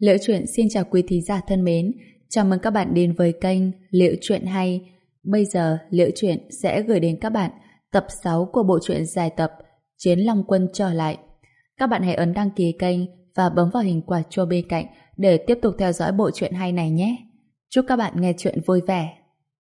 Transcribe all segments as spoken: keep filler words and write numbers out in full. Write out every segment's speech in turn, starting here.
Liễu Chuyện xin chào quý thính giả thân mến, chào mừng các bạn đến với kênh Liễu Chuyện Hay. Bây giờ Liễu Chuyện sẽ gửi đến các bạn tập sáu của bộ truyện dài tập Chiến Long Quân trở lại. Các bạn hãy ấn đăng ký kênh và bấm vào hình quả chuông bên cạnh để tiếp tục theo dõi bộ truyện hay này nhé. Chúc các bạn nghe chuyện vui vẻ.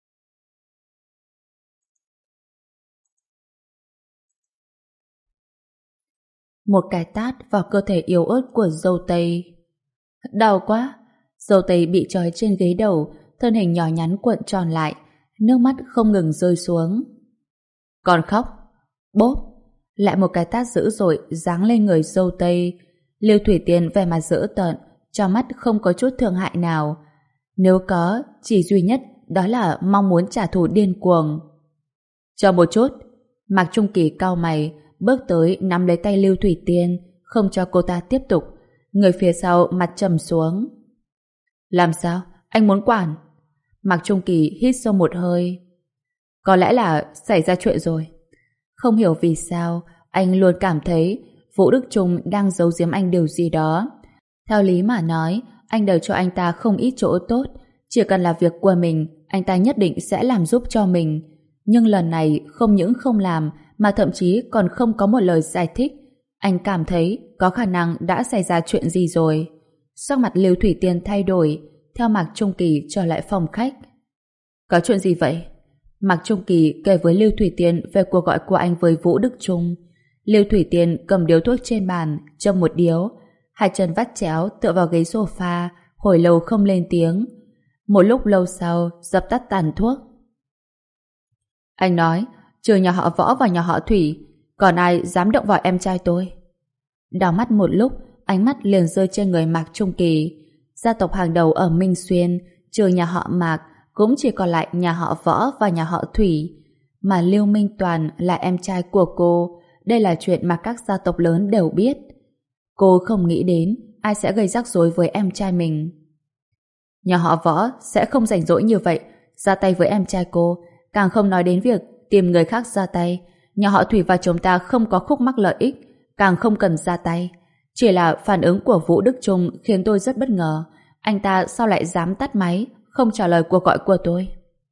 Một cái tát vào cơ thể yếu ớt của dâu tây. Đau quá! Dâu tây bị trói trên ghế đầu, thân hình nhỏ nhắn cuộn tròn lại, nước mắt không ngừng rơi xuống. Còn khóc? Bốp! Lại một cái tát dữ dội giáng lên người dâu tây. Lưu Thủy Tiên vẻ mặt dữ tợn, trong mắt không có chút thương hại nào. Nếu có, chỉ duy nhất đó là mong muốn trả thù điên cuồng. Chờ một chút! Mạc Trung Kỳ cau mày, bước tới nắm lấy tay Lưu Thủy Tiên, không cho cô ta tiếp tục. Người phía sau mặt trầm xuống. Làm sao? Anh muốn quản? Mạc Trung Kỳ hít sâu một hơi. Có lẽ là xảy ra chuyện rồi. Không hiểu vì sao anh luôn cảm thấy Vũ Đức Trung đang giấu giếm anh điều gì đó. Theo lý mà nói, anh đều cho anh ta không ít chỗ tốt. Chỉ cần là việc của mình, anh ta nhất định sẽ làm giúp cho mình. Nhưng lần này không những không làm, mà thậm chí còn không có một lời giải thích. Anh cảm thấy có khả năng đã xảy ra chuyện gì rồi. Sắc mặt Lưu Thủy Tiên thay đổi, theo Mạc Trung Kỳ trở lại phòng khách. Có chuyện gì vậy? Mạc Trung Kỳ kể với Lưu Thủy Tiên về cuộc gọi của anh với Vũ Đức Trung. Lưu Thủy Tiên cầm điếu thuốc trên bàn, châm một điếu, hai chân vắt chéo tựa vào ghế sofa, hồi lâu không lên tiếng. Một lúc lâu sau, dập tắt tàn thuốc. Anh nói, trừ nhà họ Võ và nhà họ Thủy, còn ai dám động vào em trai tôi? Đảo mắt một lúc, ánh mắt liền rơi trên người Mạc Trung Kỳ. Gia tộc hàng đầu ở Minh Xuyên, trừ nhà họ Mạc, cũng chỉ còn lại nhà họ Võ và nhà họ Thủy. Mà Lưu Minh Toàn là em trai của cô. Đây là chuyện mà các gia tộc lớn đều biết. Cô không nghĩ đến ai sẽ gây rắc rối với em trai mình. Nhà họ Võ sẽ không rảnh rỗi như vậy ra tay với em trai cô, càng không nói đến việc tìm người khác ra tay. Nhà họ Thủy và chúng ta không có khúc mắc lợi ích, càng không cần ra tay. Chỉ là phản ứng của Vũ Đức Trung khiến tôi rất bất ngờ. Anh ta sao lại dám tắt máy, không trả lời cuộc gọi của tôi?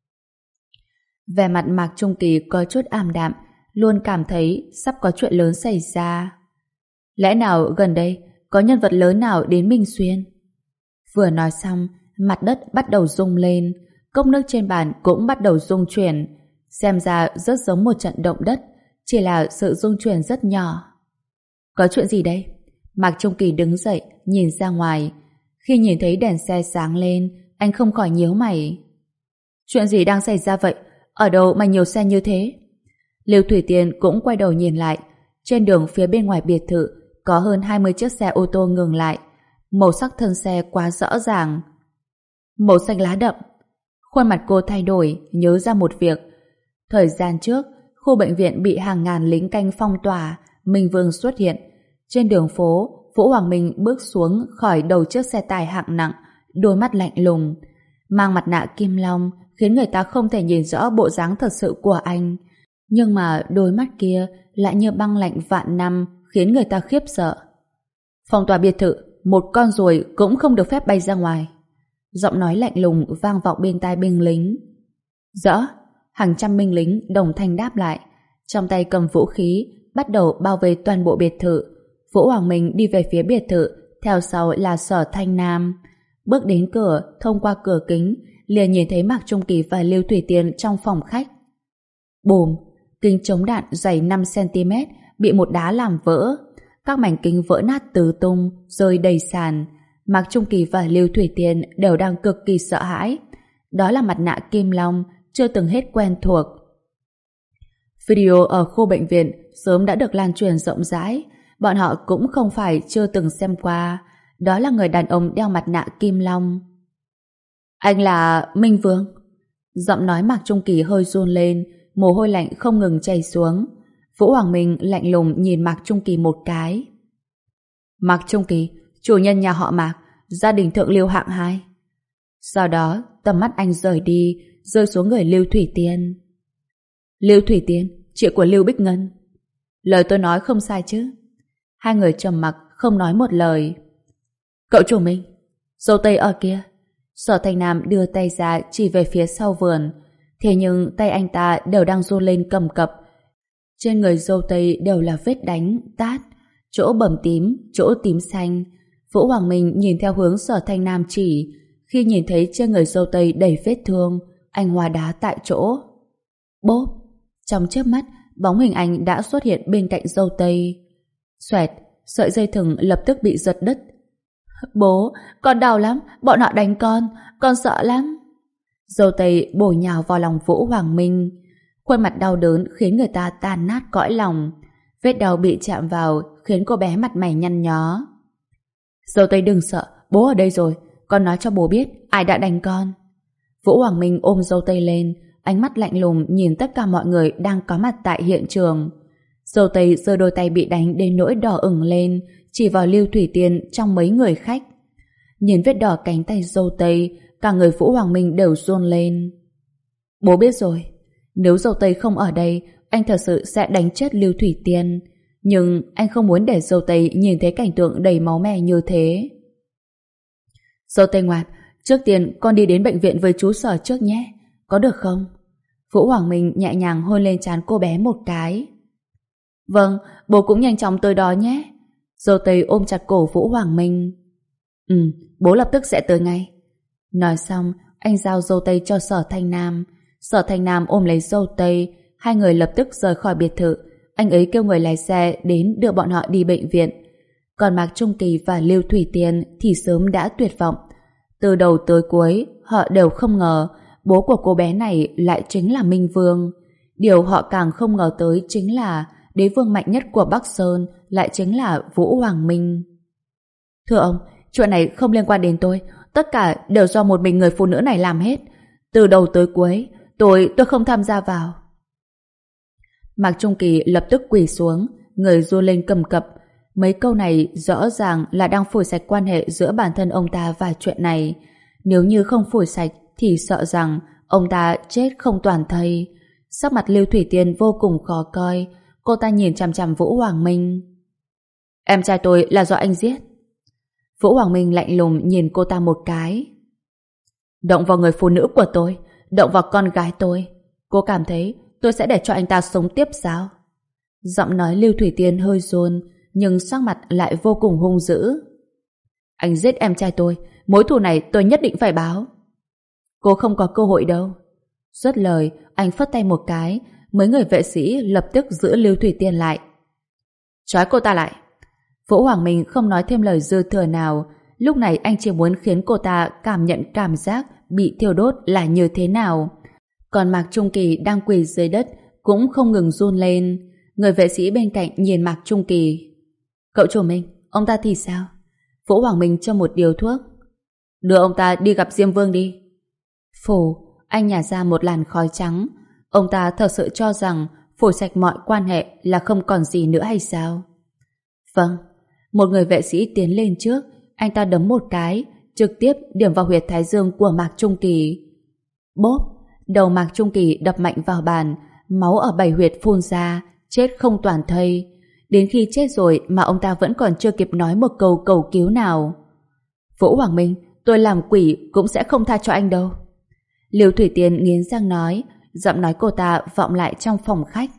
Vẻ mặt Mạc Trung Kỳ có chút ảm đạm, luôn cảm thấy sắp có chuyện lớn xảy ra. Lẽ nào gần đây có nhân vật lớn nào đến Minh Xuyên? Vừa nói xong, mặt đất bắt đầu rung lên, cốc nước trên bàn cũng bắt đầu rung chuyển. Xem ra rất giống một trận động đất, chỉ là sự rung chuyển rất nhỏ. Có chuyện gì đây? Mạc Trung Kỳ đứng dậy, nhìn ra ngoài. Khi nhìn thấy đèn xe sáng lên, anh không khỏi nhíu mày. Chuyện gì đang xảy ra vậy? Ở đâu mà nhiều xe như thế? Lưu Thủy Tiên cũng quay đầu nhìn lại. Trên đường phía bên ngoài biệt thự có hơn hai mươi chiếc xe ô tô ngừng lại. Màu sắc thân xe quá rõ ràng. Màu xanh lá đậm. Khuôn mặt cô thay đổi, nhớ ra một việc. Thời gian trước, khu bệnh viện bị hàng ngàn lính canh phong tỏa, Minh Vương xuất hiện. Trên đường phố, Vũ Hoàng Minh bước xuống khỏi đầu chiếc xe tải hạng nặng, đôi mắt lạnh lùng. Mang mặt nạ kim long khiến người ta không thể nhìn rõ bộ dáng thật sự của anh. Nhưng mà đôi mắt kia lại như băng lạnh vạn năm, khiến người ta khiếp sợ. Phong tỏa biệt thự, một con ruồi cũng không được phép bay ra ngoài. Giọng nói lạnh lùng vang vọng bên tai binh lính. Rõ. Hàng trăm binh lính đồng thanh đáp lại, trong tay cầm vũ khí, bắt đầu bao vây toàn bộ biệt thự. Vũ Hoàng Minh đi về phía biệt thự, theo sau là Sở Thanh Nam. Bước đến cửa, thông qua cửa kính, liền nhìn thấy Mạc Trung Kỳ và Lưu Thủy Tiên trong phòng khách. Bùm! Kính chống đạn dày năm xăng-ti-mét bị một đá làm vỡ. Các mảnh kính vỡ nát tứ tung, rơi đầy sàn. Mạc Trung Kỳ và Lưu Thủy Tiên đều đang cực kỳ sợ hãi. Đó là mặt nạ kim long, chưa từng hết quen thuộc. Video ở khu bệnh viện sớm đã được lan truyền rộng rãi. Bọn họ cũng không phải chưa từng xem qua. Đó là người đàn ông đeo mặt nạ kim long. Anh là Minh Vương? Giọng nói Mạc Trung Kỳ hơi run lên, mồ hôi lạnh không ngừng chảy xuống. Vũ Hoàng Minh lạnh lùng nhìn Mạc Trung Kỳ một cái. Mạc Trung Kỳ, chủ nhân nhà họ Mạc, gia đình thượng lưu hạng hai. Sau đó, tầm mắt anh rời đi, rơi xuống người Lưu Thủy Tiên. Lưu Thủy Tiên, chị của Lưu Bích Ngân. Lời tôi nói không sai chứ? Hai người trầm mặc không nói một lời. Cậu chủ Minh, Dâu tây ở kia. Sở Thanh Nam đưa tay ra chỉ về phía sau vườn. Thế nhưng tay anh ta đều đang run lên cầm cập. Trên người dâu tây đều là vết đánh, tát, chỗ bầm tím, chỗ tím xanh. Vũ Hoàng Minh nhìn theo hướng Sở Thanh Nam chỉ. Khi nhìn thấy trên người dâu tây đầy vết thương, anh hóa đá tại chỗ. Bốp! Trong chớp mắt, bóng hình anh đã xuất hiện bên cạnh dâu tây. Xoẹt! Sợi dây thừng lập tức bị giật đứt. Bố! Con đau lắm! Bọn họ đánh con! Con sợ lắm! Dâu tây bổ nhào vào lòng Vũ Hoàng Minh. Khuôn mặt đau đớn khiến người ta tan nát cõi lòng. Vết đau bị chạm vào khiến cô bé mặt mày nhăn nhó. Dâu tây đừng sợ, bố ở đây rồi. Con nói cho bố biết ai đã đánh con. Vũ Hoàng Minh ôm dâu tây lên, ánh mắt lạnh lùng nhìn tất cả mọi người đang có mặt tại hiện trường. Dâu tây giơ đôi tay bị đánh đến nỗi đỏ ửng lên, chỉ vào Lưu Thủy Tiên trong mấy người khách. Nhìn vết đỏ cánh tay dâu tây, cả người Vũ Hoàng Minh đều run lên. Bố biết rồi, nếu dâu tây không ở đây, anh thật sự sẽ đánh chết Lưu Thủy Tiên. Nhưng anh không muốn để dâu tây nhìn thấy cảnh tượng đầy máu me như thế. Dâu tây ngoan, trước tiên con đi đến bệnh viện với chú Sở trước nhé. Có được không? Vũ Hoàng Minh nhẹ nhàng hôn lên trán cô bé một cái. Vâng, bố cũng nhanh chóng tới đó nhé. Dâu tây ôm chặt cổ Vũ Hoàng Minh. Ừ, bố lập tức sẽ tới ngay. Nói xong, anh giao dâu tây cho Sở Thanh Nam. Sở Thanh Nam ôm lấy dâu tây, hai người lập tức rời khỏi biệt thự. Anh ấy kêu người lái xe đến đưa bọn họ đi bệnh viện. Còn Mạc Trung Kỳ và Lưu Thủy Tiên thì sớm đã tuyệt vọng. Từ đầu tới cuối, họ đều không ngờ bố của cô bé này lại chính là Minh Vương. Điều họ càng không ngờ tới chính là đế vương mạnh nhất của Bắc Sơn lại chính là Vũ Hoàng Minh. Thưa ông, chuyện này không liên quan đến tôi. Tất cả đều do một mình người phụ nữ này làm hết. Từ đầu tới cuối, tôi tôi không tham gia vào. Mạc Trung Kỳ lập tức quỳ xuống, người run lên cầm cập. Mấy câu này rõ ràng là đang phủi sạch quan hệ giữa bản thân ông ta và chuyện này. Nếu như không phủi sạch thì sợ rằng ông ta chết không toàn thây. Sắc mặt Lưu Thủy Tiên vô cùng khó coi. Cô ta nhìn chằm chằm Vũ Hoàng Minh. Em trai tôi là do anh giết. Vũ Hoàng Minh lạnh lùng nhìn cô ta một cái. Động vào người phụ nữ của tôi, động vào con gái tôi. Cô cảm thấy tôi sẽ để cho anh ta sống tiếp sao? Giọng nói Lưu Thủy Tiên hơi run, nhưng sắc mặt lại vô cùng hung dữ. Anh giết em trai tôi, mối thù này tôi nhất định phải báo. Cô không có cơ hội đâu. Dứt lời, anh phất tay một cái, mấy người vệ sĩ lập tức giữ Lưu Thủy Tiên lại. Trói cô ta lại. Vũ Hoàng Minh không nói thêm lời dư thừa nào. Lúc này anh chỉ muốn khiến cô ta cảm nhận cảm giác bị thiêu đốt là như thế nào. Còn Mạc Trung Kỳ đang quỳ dưới đất cũng không ngừng run lên. Người vệ sĩ bên cạnh nhìn Mạc Trung Kỳ. Cậu chủ Minh, ông ta thì sao? Vũ Hoàng Minh cho một điều thuốc. Đưa ông ta đi gặp Diêm Vương đi. Phù, anh nhả ra một làn khói trắng. Ông ta thật sự cho rằng phủi sạch mọi quan hệ là không còn gì nữa hay sao? Vâng. Một người vệ sĩ tiến lên trước, anh ta đấm một cái, trực tiếp điểm vào huyệt thái dương của Mạc Trung Kỳ. Bốp, đầu Mạc Trung Kỳ đập mạnh vào bàn, máu ở bảy huyệt phun ra, chết không toàn thây. Đến khi chết rồi mà ông ta vẫn còn chưa kịp nói một câu cầu cứu nào. Vũ Hoàng Minh, tôi làm quỷ cũng sẽ không tha cho anh đâu. Lưu Thủy Tiên nghiến răng nói, giọng nói cô ta vọng lại trong phòng khách.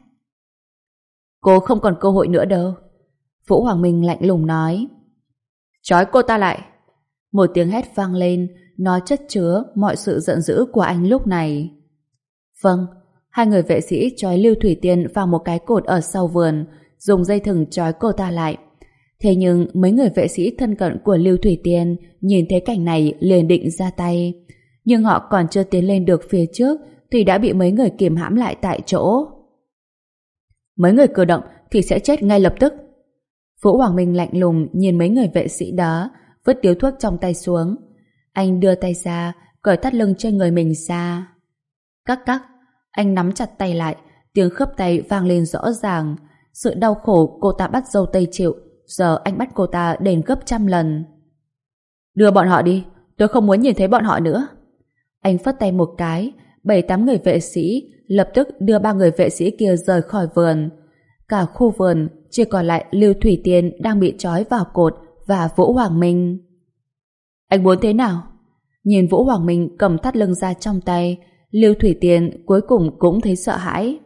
Cô không còn cơ hội nữa đâu. Vũ Hoàng Minh lạnh lùng nói. Trói cô ta lại. Một tiếng hét vang lên, nó chất chứa mọi sự giận dữ của anh lúc này. Vâng, hai người vệ sĩ trói Lưu Thủy Tiên vào một cái cột ở sau vườn, dùng dây thừng trói cô ta lại. Thế nhưng mấy người vệ sĩ thân cận của Lưu Thủy Tiên nhìn thấy cảnh này liền định ra tay. Nhưng họ còn chưa tiến lên được phía trước thì đã bị mấy người kìm hãm lại tại chỗ. Mấy người cử động thì sẽ chết ngay lập tức. Vũ Hoàng Minh lạnh lùng nhìn mấy người vệ sĩ đó, vứt điếu thuốc trong tay xuống. Anh đưa tay ra, cởi thắt lưng trên người mình ra. Cắc cắc, anh nắm chặt tay lại, tiếng khớp tay vang lên rõ ràng. Sự đau khổ cô ta bắt dâu tây chịu, giờ anh bắt cô ta đền gấp trăm lần. Đưa bọn họ đi, tôi không muốn nhìn thấy bọn họ nữa. Anh phất tay một cái, bảy tám người vệ sĩ lập tức đưa ba người vệ sĩ kia rời khỏi vườn. Cả khu vườn chỉ còn lại Lưu Thủy Tiên đang bị trói vào cột và Vũ Hoàng Minh. Anh muốn thế nào? Nhìn Vũ Hoàng Minh cầm thắt lưng ra trong tay, Lưu Thủy Tiên cuối cùng cũng thấy sợ hãi.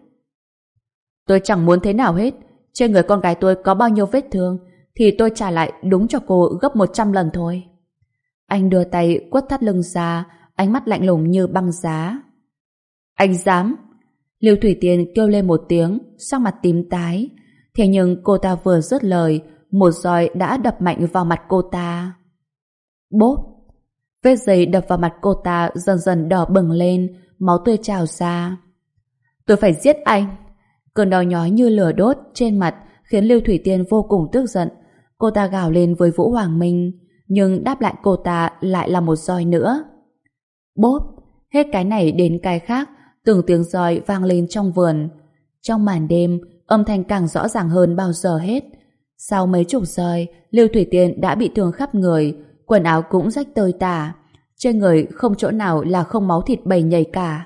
Tôi chẳng muốn thế nào hết. Trên người con gái tôi có bao nhiêu vết thương thì tôi trả lại đúng cho cô gấp một trăm lần thôi. Anh đưa tay quất thắt lưng ra, ánh mắt lạnh lùng như băng giá. Anh dám? Lưu Thủy Tiên kêu lên một tiếng, sắc mặt tím tái. Thế nhưng cô ta vừa dứt lời, một roi đã đập mạnh vào mặt cô ta. Bốp! Vết giày đập vào mặt cô ta dần dần đỏ bừng lên, máu tươi trào ra. Tôi phải giết anh! Cơn đau nhói như lửa đốt trên mặt khiến Lưu Thủy Tiên vô cùng tức giận. Cô ta gào lên với Vũ Hoàng Minh, nhưng đáp lại cô ta lại là một roi nữa. Bốp! Hết cái này đến cái khác, từng tiếng roi vang lên trong vườn. Trong màn đêm, âm thanh càng rõ ràng hơn bao giờ hết. Sau mấy chục roi, Lưu Thủy Tiên đã bị thương khắp người, quần áo cũng rách tơi tả. Trên người không chỗ nào là không máu thịt bầy nhầy cả.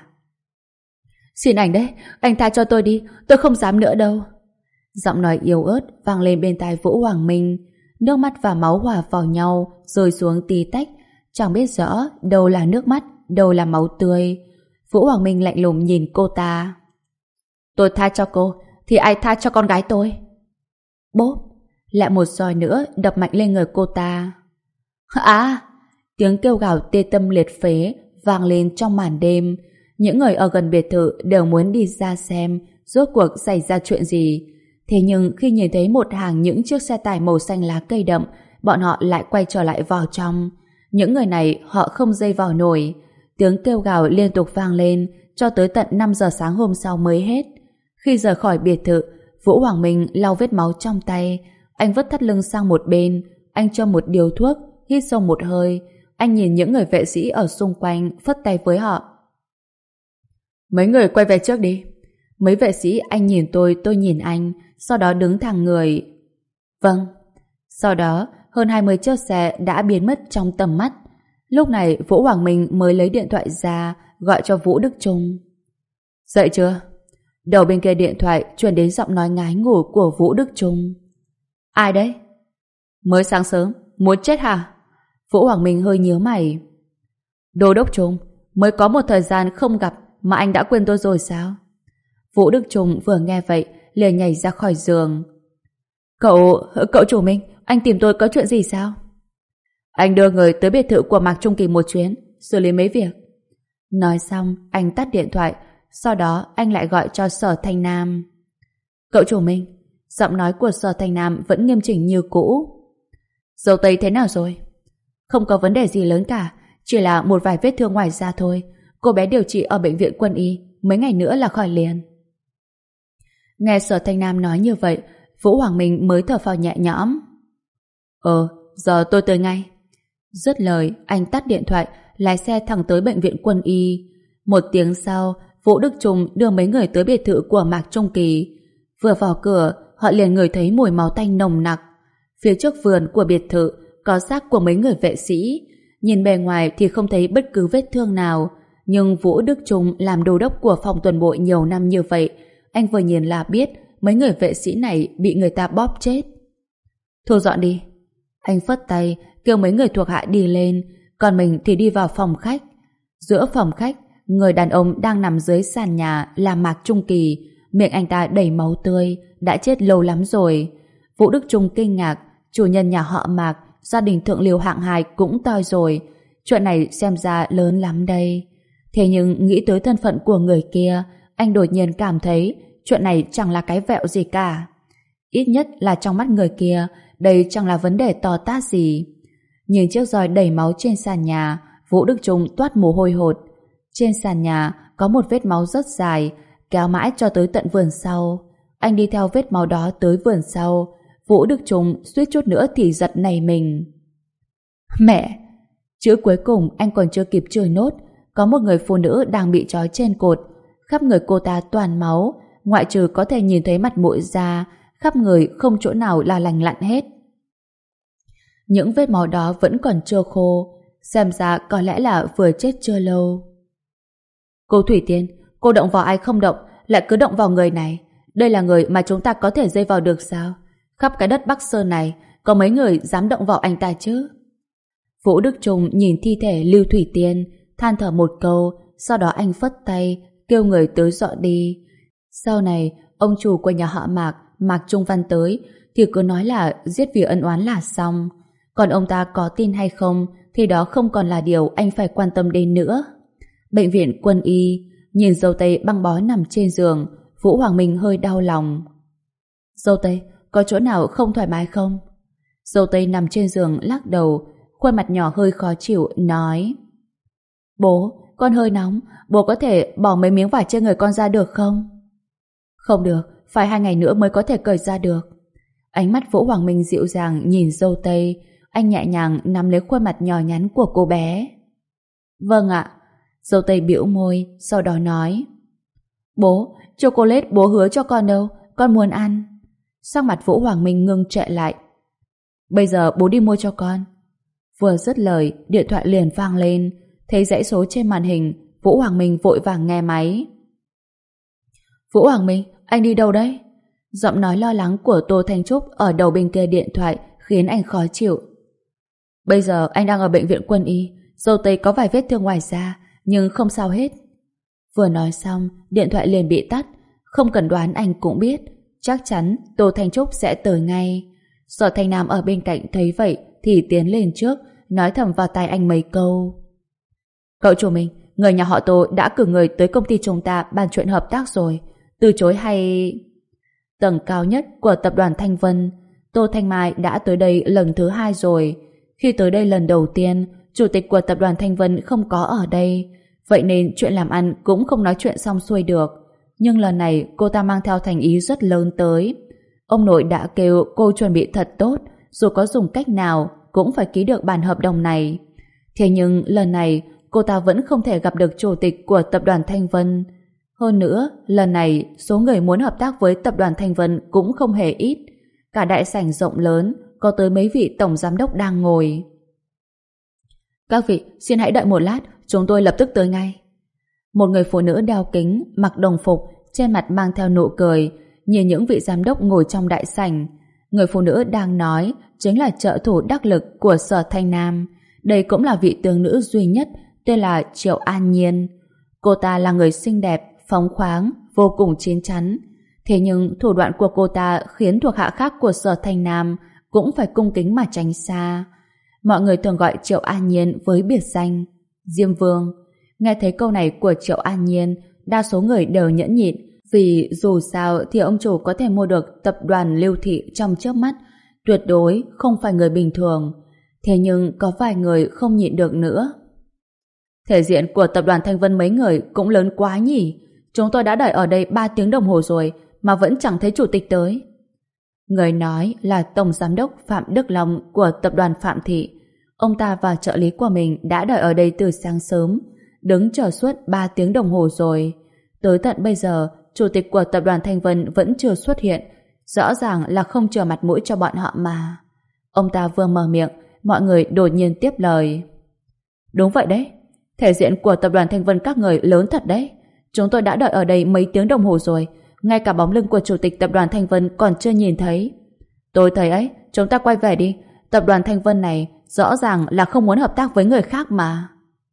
Xin anh đấy, anh tha cho tôi đi, tôi không dám nữa đâu. Giọng nói yếu ớt vang lên bên tai Vũ Hoàng Minh. Nước mắt và máu hòa vào nhau, rơi xuống tí tách. Chẳng biết rõ đâu là nước mắt, đâu là máu tươi. Vũ Hoàng Minh lạnh lùng nhìn cô ta. Tôi tha cho cô, thì ai tha cho con gái tôi? Bốp! Lại một roi nữa đập mạnh lên người cô ta. À! Tiếng kêu gào tê tâm liệt phế vang lên trong màn đêm. Những người ở gần biệt thự đều muốn đi ra xem rốt cuộc xảy ra chuyện gì. Thế nhưng khi nhìn thấy một hàng những chiếc xe tải màu xanh lá cây đậm, bọn họ lại quay trở lại vào trong. Những người này họ không dây vào nổi. Tiếng kêu gào liên tục vang lên cho tới tận năm giờ sáng hôm sau mới hết. Khi rời khỏi biệt thự, Vũ Hoàng Minh lau vết máu trong tay. Anh vứt thắt lưng sang một bên. Anh cho một điếu thuốc, hít sâu một hơi. Anh nhìn những người vệ sĩ ở xung quanh, phất tay với họ. Mấy người quay về trước đi. Mấy vệ sĩ anh nhìn tôi, tôi nhìn anh, sau đó đứng thẳng người. Vâng. Sau đó, hơn hai mươi chiếc xe đã biến mất trong tầm mắt. Lúc này, Vũ Hoàng Minh mới lấy điện thoại ra, gọi cho Vũ Đức Trung. Dậy chưa? Đầu bên kia điện thoại truyền đến giọng nói ngái ngủ của Vũ Đức Trung. Ai đấy? Mới sáng sớm, muốn chết hả? Vũ Hoàng Minh hơi nhíu mày. Đô đốc Trung, mới có một thời gian không gặp mà anh đã quên tôi rồi sao? Vũ Đức Trung vừa nghe vậy liền nhảy ra khỏi giường. Cậu, cậu chủ Minh, anh tìm tôi có chuyện gì sao? Anh đưa người tới biệt thự của Mạc Trung Kỳ một chuyến, xử lý mấy việc. Nói xong, anh tắt điện thoại, sau đó anh lại gọi cho Sở Thanh Nam. Cậu chủ Minh, giọng nói của Sở Thanh Nam vẫn nghiêm chỉnh như cũ. Dâu tây thế nào rồi? Không có vấn đề gì lớn cả, chỉ là một vài vết thương ngoài da thôi. Cô bé điều trị ở bệnh viện quân y, mấy ngày nữa là khỏi liền. Nghe Sở Thanh Nam nói như vậy, Vũ Hoàng Minh mới thở phào nhẹ nhõm. Ờ, giờ tôi tới ngay. Dứt lời, anh tắt điện thoại, lái xe thẳng tới bệnh viện quân y. Một tiếng sau, Vũ Đức Trung đưa mấy người tới biệt thự của Mạc Trung Kỳ. Vừa vào cửa, họ liền ngửi thấy mùi máu tanh nồng nặc. Phía trước vườn của biệt thự có xác của mấy người vệ sĩ. Nhìn bề ngoài thì không thấy bất cứ vết thương nào. Nhưng Vũ Đức Trung làm đô đốc của phòng tuần bộ nhiều năm như vậy, anh vừa nhìn là biết mấy người vệ sĩ này bị người ta bóp chết. Thu dọn đi. Anh phất tay kêu mấy người thuộc hạ đi lên, còn mình thì đi vào phòng khách. Giữa phòng khách, người đàn ông đang nằm dưới sàn nhà là Mạc Trung Kỳ, miệng anh ta đầy máu tươi, đã chết lâu lắm rồi. Vũ Đức Trung kinh ngạc, chủ nhân nhà họ Mạc, gia đình thượng lưu hạng hai cũng toi rồi. Chuyện này xem ra lớn lắm đây. Thế nhưng nghĩ tới thân phận của người kia, anh đột nhiên cảm thấy chuyện này chẳng là cái vẹo gì cả. Ít nhất là trong mắt người kia, đây chẳng là vấn đề to tát gì. Nhìn chiếc roi đầy máu trên sàn nhà, Vũ Đức Trung toát mồ hôi hột. Trên sàn nhà có một vết máu rất dài, kéo mãi cho tới tận vườn sau. Anh đi theo vết máu đó tới vườn sau. Vũ Đức Trung suýt chút nữa thì giật nảy mình. Mẹ! Chữ cuối cùng anh còn chưa kịp chửi nốt, có một người phụ nữ đang bị trói trên cột. Khắp người cô ta toàn máu, ngoại trừ có thể nhìn thấy mặt mũi ra, khắp người không chỗ nào là lành lặn hết. Những vết máu đó vẫn còn chưa khô, xem ra có lẽ là vừa chết chưa lâu. Cô Thủy Tiên, cô động vào ai không động, lại cứ động vào người này. Đây là người mà chúng ta có thể dây vào được sao? Khắp cái đất Bắc Sơn này, có mấy người dám động vào anh ta chứ? Vũ Đức Trung nhìn thi thể Lưu Thủy Tiên, than thở một câu, sau đó anh phất tay, kêu người tới dọn đi. Sau này, ông chủ của nhà họ Mạc, Mạc Trung Văn tới, thì cứ nói là giết vì ân oán là xong. Còn ông ta có tin hay không, thì đó không còn là điều anh phải quan tâm đến nữa. Bệnh viện Quân y, nhìn dâu tây băng bó nằm trên giường, Vũ Hoàng Minh hơi đau lòng. Dâu tây, có chỗ nào không thoải mái không? Dâu tây nằm trên giường lắc đầu, khuôn mặt nhỏ hơi khó chịu, nói: Bố, con hơi nóng, bố có thể bỏ mấy miếng vải trên người con ra được không? Không được, phải hai ngày nữa mới có thể cởi ra được. Ánh mắt Vũ Hoàng Minh dịu dàng nhìn dâu tây, anh nhẹ nhàng nắm lấy khuôn mặt nhỏ nhắn của cô bé. Vâng ạ. Dâu tây bĩu môi, sau đó nói: Bố, chocolate bố hứa cho con đâu, con muốn ăn. Sắc mặt Vũ Hoàng Minh ngưng trệ lại. Bây giờ bố đi mua cho con. Vừa dứt lời, điện thoại liền vang lên. Thấy dãy số trên màn hình, Vũ Hoàng Minh vội vàng nghe máy. Vũ Hoàng Minh, anh đi đâu đấy? Giọng nói lo lắng của Tô Thanh Trúc ở đầu bên kia điện thoại khiến anh khó chịu. Bây giờ anh đang ở bệnh viện Quân y, dâu tây có vài vết thương ngoài da, nhưng không sao hết. Vừa nói xong, điện thoại liền bị tắt. Không cần đoán anh cũng biết, chắc chắn Tô Thanh Trúc sẽ tới ngay. Sở Thanh Nam ở bên cạnh thấy vậy thì tiến lên trước, nói thầm vào tai anh mấy câu. Cậu chủ mình, người nhà họ Tô đã cử người tới công ty chúng ta bàn chuyện hợp tác rồi. Từ chối hay... Tầng cao nhất của tập đoàn Thanh Vân, Tô Thanh Mai đã tới đây lần thứ hai rồi. Khi tới đây lần đầu tiên, chủ tịch của tập đoàn Thanh Vân không có ở đây, vậy nên chuyện làm ăn cũng không nói chuyện xong xuôi được. Nhưng lần này cô ta mang theo thành ý rất lớn tới. Ông nội đã kêu cô chuẩn bị thật tốt, dù có dùng cách nào cũng phải ký được bản hợp đồng này. Thế nhưng lần này cô ta vẫn không thể gặp được chủ tịch của tập đoàn Thanh Vân. Hơn nữa, lần này số người muốn hợp tác với tập đoàn Thanh Vân cũng không hề ít. Cả đại sảnh rộng lớn, có tới mấy vị tổng giám đốc đang ngồi. Các vị, xin hãy đợi một lát, chúng tôi lập tức tới ngay. Một người phụ nữ đeo kính, mặc đồng phục, trên mặt mang theo nụ cười, nhìn những vị giám đốc ngồi trong đại sảnh. Người phụ nữ đang nói chính là trợ thủ đắc lực của Sở Thanh Nam. Đây cũng là vị tướng nữ duy nhất, tên là Triệu An Nhiên. Cô ta là người xinh đẹp, phóng khoáng, vô cùng chín chắn. Thế nhưng thủ đoạn của cô ta khiến thuộc hạ khác của Sở Thanh Nam cũng phải cung kính mà tránh xa. Mọi người thường gọi Triệu An Nhiên với biệt danh Diêm Vương. Nghe thấy câu này của Triệu An Nhiên, đa số người đều nhẫn nhịn, vì dù sao thì ông chủ có thể mua được tập đoàn Lưu Thị trong chớp mắt, tuyệt đối không phải người bình thường. Thế nhưng có vài người không nhịn được nữa. Thể diện của tập đoàn Thanh Vân mấy người cũng lớn quá nhỉ. Chúng tôi đã đợi ở đây ba tiếng đồng hồ rồi mà vẫn chẳng thấy chủ tịch tới. Người nói là tổng giám đốc Phạm Đức Long của tập đoàn Phạm Thị. Ông ta và trợ lý của mình đã đợi ở đây từ sáng sớm, đứng chờ suốt ba tiếng đồng hồ rồi. Tới tận bây giờ, chủ tịch của tập đoàn Thanh Vân vẫn chưa xuất hiện. Rõ ràng là không chờ mặt mũi cho bọn họ mà. Ông ta vừa mở miệng, mọi người đột nhiên tiếp lời. Đúng vậy đấy, thể diện của tập đoàn Thanh Vân các người lớn thật đấy. Chúng tôi đã đợi ở đây mấy tiếng đồng hồ rồi, ngay cả bóng lưng của chủ tịch tập đoàn Thanh Vân còn chưa nhìn thấy. Tôi thấy ấy, chúng ta quay về đi. Tập đoàn Thanh Vân này rõ ràng là không muốn hợp tác với người khác mà.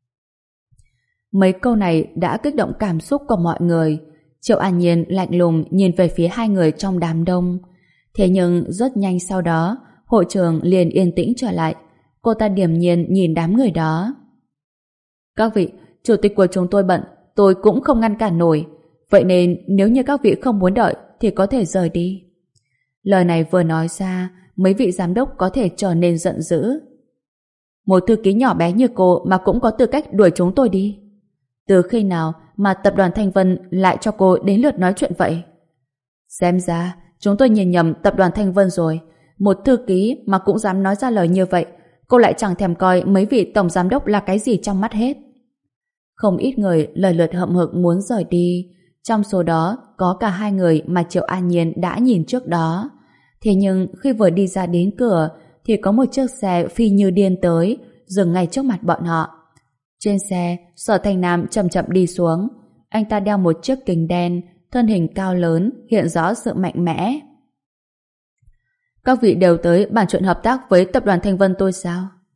Mấy câu này đã kích động cảm xúc của mọi người. Triệu An Nhiên lạnh lùng nhìn về phía hai người trong đám đông. Thế nhưng rất nhanh sau đó, hội trường liền yên tĩnh trở lại. Cô ta điềm nhiên nhìn đám người đó. Các vị, chủ tịch của chúng tôi bận, tôi cũng không ngăn cản nổi. Vậy nên nếu như các vị không muốn đợi thì có thể rời đi. Lời này vừa nói ra, mấy vị giám đốc có thể trở nên giận dữ. Một thư ký nhỏ bé như cô mà cũng có tư cách đuổi chúng tôi đi. Từ khi nào mà tập đoàn Thanh Vân lại cho cô đến lượt nói chuyện vậy? Xem ra chúng tôi nhìn nhầm tập đoàn Thanh Vân rồi. Một thư ký mà cũng dám nói ra lời như vậy, cô lại chẳng thèm coi mấy vị tổng giám đốc là cái gì trong mắt hết. Không ít người lời lượt hậm hực muốn rời đi. Trong số đó có cả hai người mà Triệu An Nhiên đã nhìn trước đó. Thế nhưng khi vừa đi ra đến cửa thì có một chiếc xe phi như điên tới, dừng ngay trước mặt bọn họ. Trên xe, Sở Thanh Nam chậm chậm đi xuống. Anh ta đeo một chiếc kính đen, thân hình cao lớn, hiện rõ sự mạnh mẽ. Các vị đều tới bàn chuyện hợp tác với tập đoàn Thanh Vân tôi sao?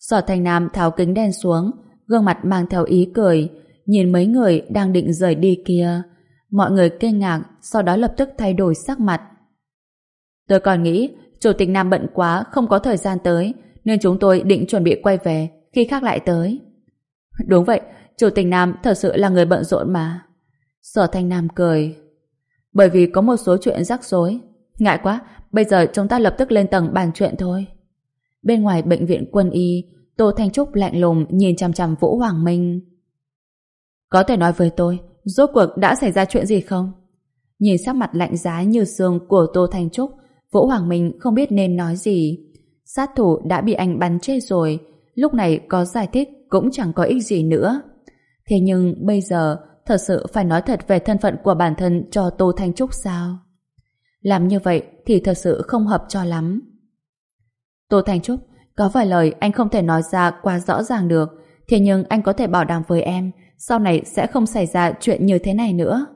Sở Thành Nam tháo kính đen xuống, gương mặt mang theo ý cười, nhìn mấy người đang định rời đi kia. Mọi người kinh ngạc, sau đó lập tức thay đổi sắc mặt. Tôi còn nghĩ Chủ tịch Nam bận quá, không có thời gian tới, nên chúng tôi định chuẩn bị quay về khi khác lại tới. Đúng vậy, Chủ tịch Nam thật sự là người bận rộn mà. Sở Thanh Nam cười. Bởi vì có một số chuyện rắc rối. Ngại quá, bây giờ chúng ta lập tức lên tầng bàn chuyện thôi. Bên ngoài bệnh viện quân y, Tô Thanh Trúc lạnh lùng nhìn chằm chằm Vũ Hoàng Minh. Có thể nói với tôi, rốt cuộc đã xảy ra chuyện gì không? Nhìn sắc mặt lạnh giá như xương của Tô Thanh Trúc, Vũ Hoàng Minh không biết nên nói gì. Sát thủ đã bị anh bắn chết rồi, lúc này có giải thích cũng chẳng có ích gì nữa. Thế nhưng bây giờ thật sự phải nói thật về thân phận của bản thân cho Tô Thanh Trúc sao? Làm như vậy thì thật sự không hợp cho lắm. Tô Thanh Trúc, có vài lời anh không thể nói ra quá rõ ràng được, thế nhưng anh có thể bảo đảm với em sau này sẽ không xảy ra chuyện như thế này nữa.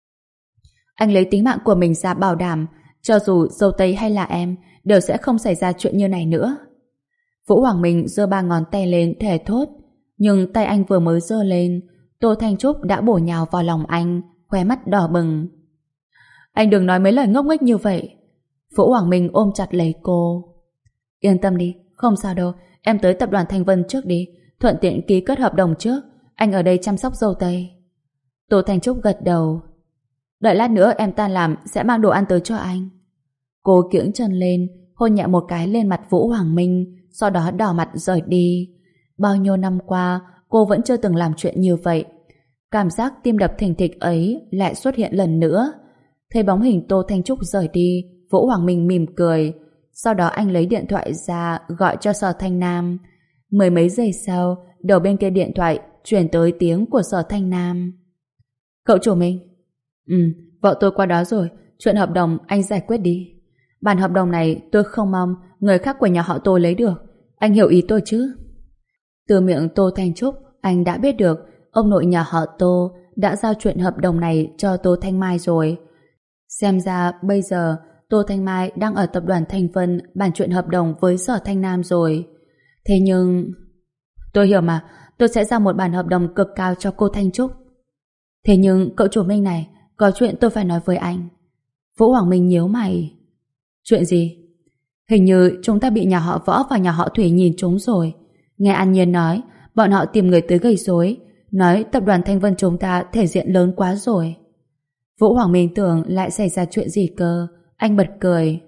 Anh lấy tính mạng của mình ra bảo đảm, cho dù dâu tây hay là em đều sẽ không xảy ra chuyện như này nữa. Vũ Hoàng Minh giơ ba ngón tay lên thề thốt, nhưng tay anh vừa mới giơ lên, Tô Thanh Trúc đã bổ nhào vào lòng anh, khóe mắt đỏ bừng. Anh đừng nói mấy lời ngốc nghếch như vậy. Vũ Hoàng Minh ôm chặt lấy cô. Yên tâm đi, không sao đâu, em tới tập đoàn Thanh Vân trước đi, thuận tiện ký kết hợp đồng trước, anh ở đây chăm sóc dâu tây. Tô Thanh Trúc gật đầu. Đợi lát nữa em tan làm sẽ mang đồ ăn tới cho anh. Cô kiễng chân lên, hôn nhẹ một cái lên mặt Vũ Hoàng Minh, sau đó đỏ mặt rời đi. Bao nhiêu năm qua, cô vẫn chưa từng làm chuyện như vậy. Cảm giác tim đập thình thịch ấy lại xuất hiện lần nữa. Thấy bóng hình Tô Thanh Trúc rời đi, Vũ Hoàng Minh mỉm cười. Sau đó anh lấy điện thoại ra gọi cho Sở Thanh Nam. Mười mấy giây sau, đầu bên kia điện thoại chuyển tới tiếng của Sở Thanh Nam. Cậu chủ Minh. Ừ, vợ tôi qua đó rồi, chuyện hợp đồng anh giải quyết đi. Bản hợp đồng này tôi không mong người khác của nhà họ Tô lấy được. Anh hiểu ý tôi chứ? Từ miệng Tô Thanh Trúc, anh đã biết được ông nội nhà họ Tô đã giao chuyện hợp đồng này cho Tô Thanh Mai rồi. Xem ra bây giờ Tô Thanh Mai đang ở tập đoàn Thanh Vân bàn chuyện hợp đồng với Sở Thanh Nam rồi. Thế nhưng... Tôi hiểu mà, tôi sẽ ra một bản hợp đồng cực cao cho cô Thanh Trúc. Thế nhưng cậu chủ Minh này, có chuyện tôi phải nói với anh. Vũ Hoàng Minh nhíu mày. Chuyện gì? Hình như chúng ta bị nhà họ Võ và nhà họ Thủy nhìn trúng rồi. Nghe An Nhiên nói, bọn họ tìm người tới gây rối, nói tập đoàn Thanh Vân chúng ta thể diện lớn quá rồi. Vũ Hoàng Minh tưởng lại xảy ra chuyện gì cơ. Anh bật cười.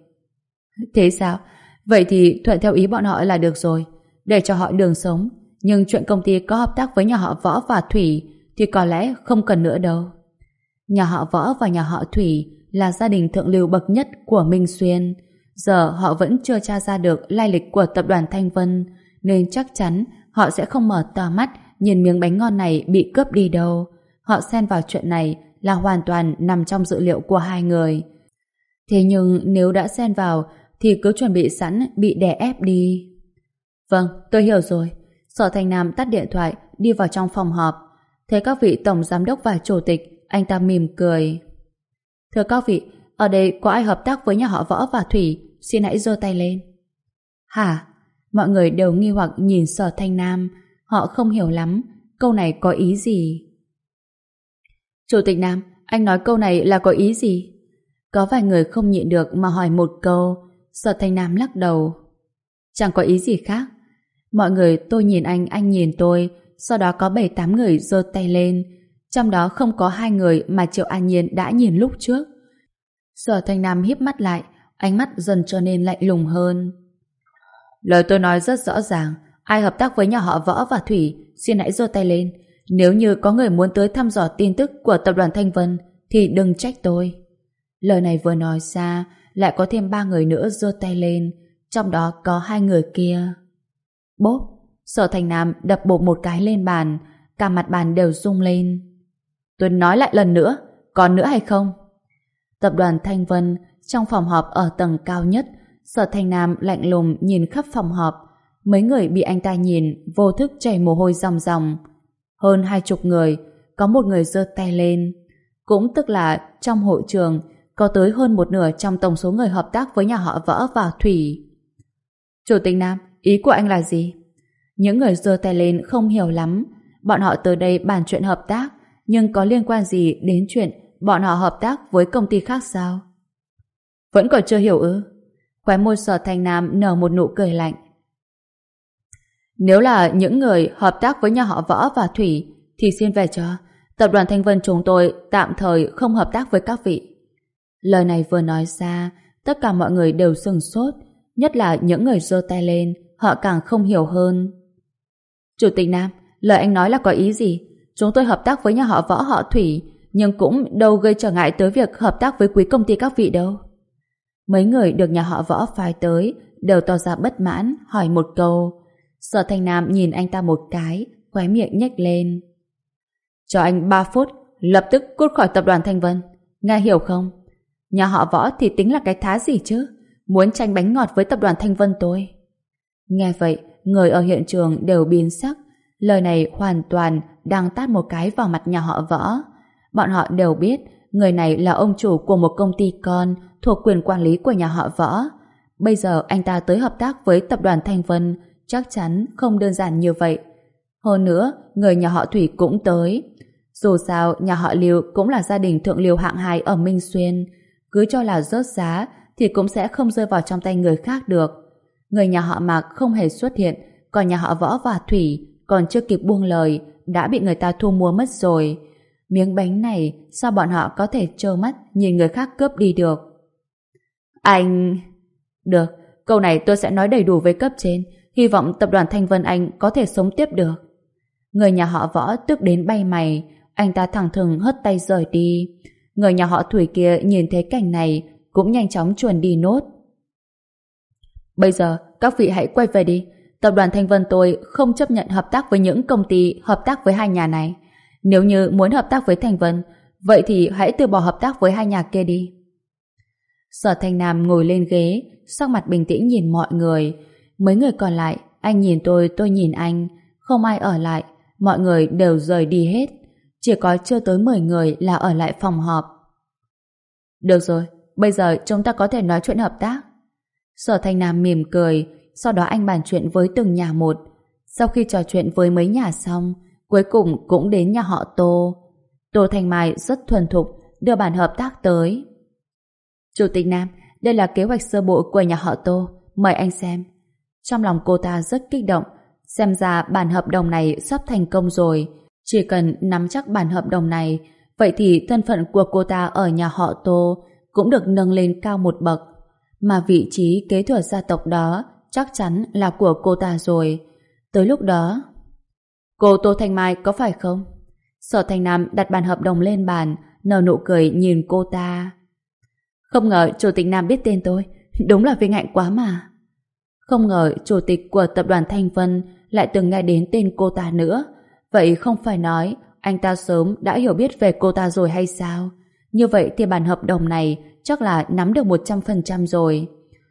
Thế sao? Vậy thì thuận theo ý bọn họ là được rồi, để cho họ đường sống. Nhưng chuyện công ty có hợp tác với nhà họ Võ và Thủy thì có lẽ không cần nữa đâu. Nhà họ Võ và nhà họ Thủy là gia đình thượng lưu bậc nhất của Minh Xuyên. Giờ họ vẫn chưa tra ra được lai lịch của tập đoàn Thanh Vân, nên chắc chắn họ sẽ không mở to mắt nhìn miếng bánh ngon này bị cướp đi đâu. Họ xen vào chuyện này là hoàn toàn nằm trong dự liệu của hai người. Thế nhưng nếu đã xen vào thì cứ chuẩn bị sẵn bị đè ép đi. Vâng, tôi hiểu rồi. Sở Thanh Nam tắt điện thoại, đi vào trong phòng họp. Thấy các vị tổng giám đốc và chủ tịch, anh ta mỉm cười. Thưa các vị, ở đây có ai hợp tác với nhà họ Võ và Thủy, xin hãy giơ tay lên. Hả? Mọi người đều nghi hoặc nhìn Sở Thanh Nam. Họ không hiểu lắm câu này có ý gì. Chủ tịch Nam, anh nói câu này là có ý gì? Có vài người không nhịn được mà hỏi một câu. Sở Thanh Nam lắc đầu. Chẳng có ý gì khác. Mọi người tôi nhìn anh, anh nhìn tôi. Sau đó có bảy tám người giơ tay lên. Trong đó không có hai người mà Triệu An Nhiên đã nhìn lúc trước. Sở Thanh Nam híp mắt lại, ánh mắt dần trở nên lạnh lùng hơn. Lời tôi nói rất rõ ràng, ai hợp tác với nhà họ Võ và Thủy xin hãy giơ tay lên. Nếu như có người muốn tới thăm dò tin tức của tập đoàn Thanh Vân thì đừng trách tôi. Lời này vừa nói ra, lại có thêm ba người nữa giơ tay lên, trong đó có hai người kia. Bốp, Sở Thanh Nam đập bột một cái lên bàn, cả mặt bàn đều rung lên. Tôi nói lại lần nữa, còn nữa hay không? Tập đoàn Thanh Vân, trong phòng họp ở tầng cao nhất, Sở Thanh Nam lạnh lùng nhìn khắp phòng họp. Mấy người bị anh ta nhìn vô thức chảy mồ hôi ròng ròng. Hơn hai chục người, có một người giơ tay lên. Cũng tức là trong hội trường có tới hơn một nửa trong tổng số người hợp tác với nhà họ Võ và Thủy. Chủ tịch Nam, ý của anh là gì? Những người giơ tay lên không hiểu lắm. Bọn họ tới đây bàn chuyện hợp tác, nhưng có liên quan gì đến chuyện bọn họ hợp tác với công ty khác sao? Vẫn còn chưa hiểu ư? Khóe môi Sở Thanh Nam nở một nụ cười lạnh. Nếu là những người hợp tác với nhà họ Võ và Thủy thì xin về cho. Tập đoàn Thanh Vân chúng tôi tạm thời không hợp tác với các vị. Lời này vừa nói ra, tất cả mọi người đều sửng sốt, nhất là những người giơ tay lên, họ càng không hiểu hơn. Chủ tịch Nam, lời anh nói là có ý gì? Chúng tôi hợp tác với nhà họ Võ họ Thủy, nhưng cũng đâu gây trở ngại tới việc hợp tác với quý công ty các vị đâu. Mấy người được nhà họ Võ phái tới đều tỏ ra bất mãn, hỏi một câu. Sở Thanh Nam nhìn anh ta một cái, khóe miệng nhếch lên. Cho anh ba phút, lập tức cút khỏi tập đoàn Thanh Vân. Nghe hiểu không? Nhà họ Võ thì tính là cái thá gì chứ? Muốn tranh bánh ngọt với tập đoàn Thanh Vân tôi. Nghe vậy, người ở hiện trường đều biến sắc. Lời này hoàn toàn đang tát một cái vào mặt nhà họ Võ. Bọn họ đều biết người này là ông chủ của một công ty con thuộc quyền quản lý của nhà họ Võ. Bây giờ anh ta tới hợp tác với tập đoàn Thanh Vân chắc chắn không đơn giản như vậy. Hơn nữa, người nhà họ Thủy cũng tới. Dù sao, nhà họ Lưu cũng là gia đình thượng lưu hạng hai ở Minh Xuyên. Cứ cho là rớt giá thì cũng sẽ không rơi vào trong tay người khác được. Người nhà họ Mạc không hề xuất hiện, còn nhà họ Võ và Thủy còn chưa kịp buông lời đã bị người ta thu mua mất rồi. Miếng bánh này sao bọn họ có thể trơ mắt nhìn người khác cướp đi được? Anh... Được, câu này tôi sẽ nói đầy đủ với cấp trên. Hy vọng tập đoàn Thanh Vân Anh có thể sống tiếp được. Người nhà họ Võ tức đến bay mày. Anh ta thẳng thừng hất tay rời đi. Người nhà họ Thủy kia nhìn thấy cảnh này cũng nhanh chóng chuồn đi nốt. Bây giờ các vị hãy quay về đi. Tập đoàn Thanh Vân tôi không chấp nhận hợp tác với những công ty hợp tác với hai nhà này. Nếu như muốn hợp tác với Thanh Vân, vậy thì hãy từ bỏ hợp tác với hai nhà kia đi. Sở Thanh Nam ngồi lên ghế, sắc mặt bình tĩnh nhìn mọi người. Mấy người còn lại, anh nhìn tôi, tôi nhìn anh. Không ai ở lại, mọi người đều rời đi hết. Chỉ có chưa tới mười người là ở lại phòng họp. Được rồi, bây giờ chúng ta có thể nói chuyện hợp tác. Sở Thanh Nam mỉm cười, sau đó anh bàn chuyện với từng nhà một. Sau khi trò chuyện với mấy nhà xong, cuối cùng cũng đến nhà họ Tô. Tô Thanh Mai rất thuần thục đưa bản hợp tác tới. Chủ tịch Nam, đây là kế hoạch sơ bộ của nhà họ Tô, mời anh xem. Trong lòng cô ta rất kích động, xem ra bản hợp đồng này sắp thành công rồi. Chỉ cần nắm chắc bản hợp đồng này, vậy thì thân phận của cô ta ở nhà họ Tô cũng được nâng lên cao một bậc. Mà vị trí kế thừa gia tộc đó chắc chắn là của cô ta rồi. Tới lúc đó... Cô Tô Thanh Mai có phải không? Sở Thanh Nam đặt bản hợp đồng lên bàn, nở nụ cười nhìn cô ta. Không ngờ Chủ tịch Nam biết tên tôi, đúng là vinh hạnh quá mà. Không ngờ Chủ tịch của tập đoàn Thanh Vân lại từng nghe đến tên cô ta nữa. Vậy không phải nói anh ta sớm đã hiểu biết về cô ta rồi hay sao? Như vậy thì bản hợp đồng này chắc là nắm được một trăm phần trăm rồi.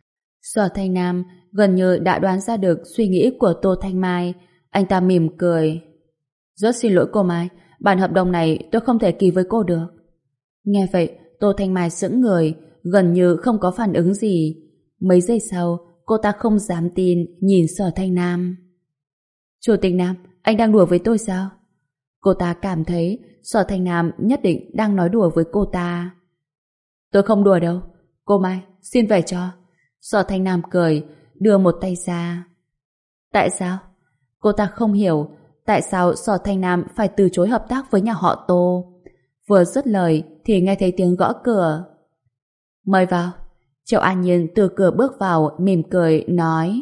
Sở Thanh Nam gần như đã đoán ra được suy nghĩ của Tô Thanh Mai. Anh ta mỉm cười. Rất xin lỗi cô Mai, bản hợp đồng này tôi không thể ký với cô được. Nghe vậy, Tô Thanh Mai sững người, gần như không có phản ứng gì. Mấy giây sau, cô ta không dám tin nhìn Sở Thanh Nam. Chủ tịch Nam, anh đang đùa với tôi sao? Cô ta cảm thấy Sở Thanh Nam nhất định đang nói đùa với cô ta. Tôi không đùa đâu. Cô Mai, xin về cho. Sở Thanh Nam cười, đưa một tay ra. Tại sao? Cô ta không hiểu tại sao Sở Thanh Nam phải từ chối hợp tác với nhà họ Tô. Vừa dứt lời thì nghe thấy tiếng gõ cửa. Mời vào. Triệu An Nhiên từ cửa bước vào, mỉm cười nói.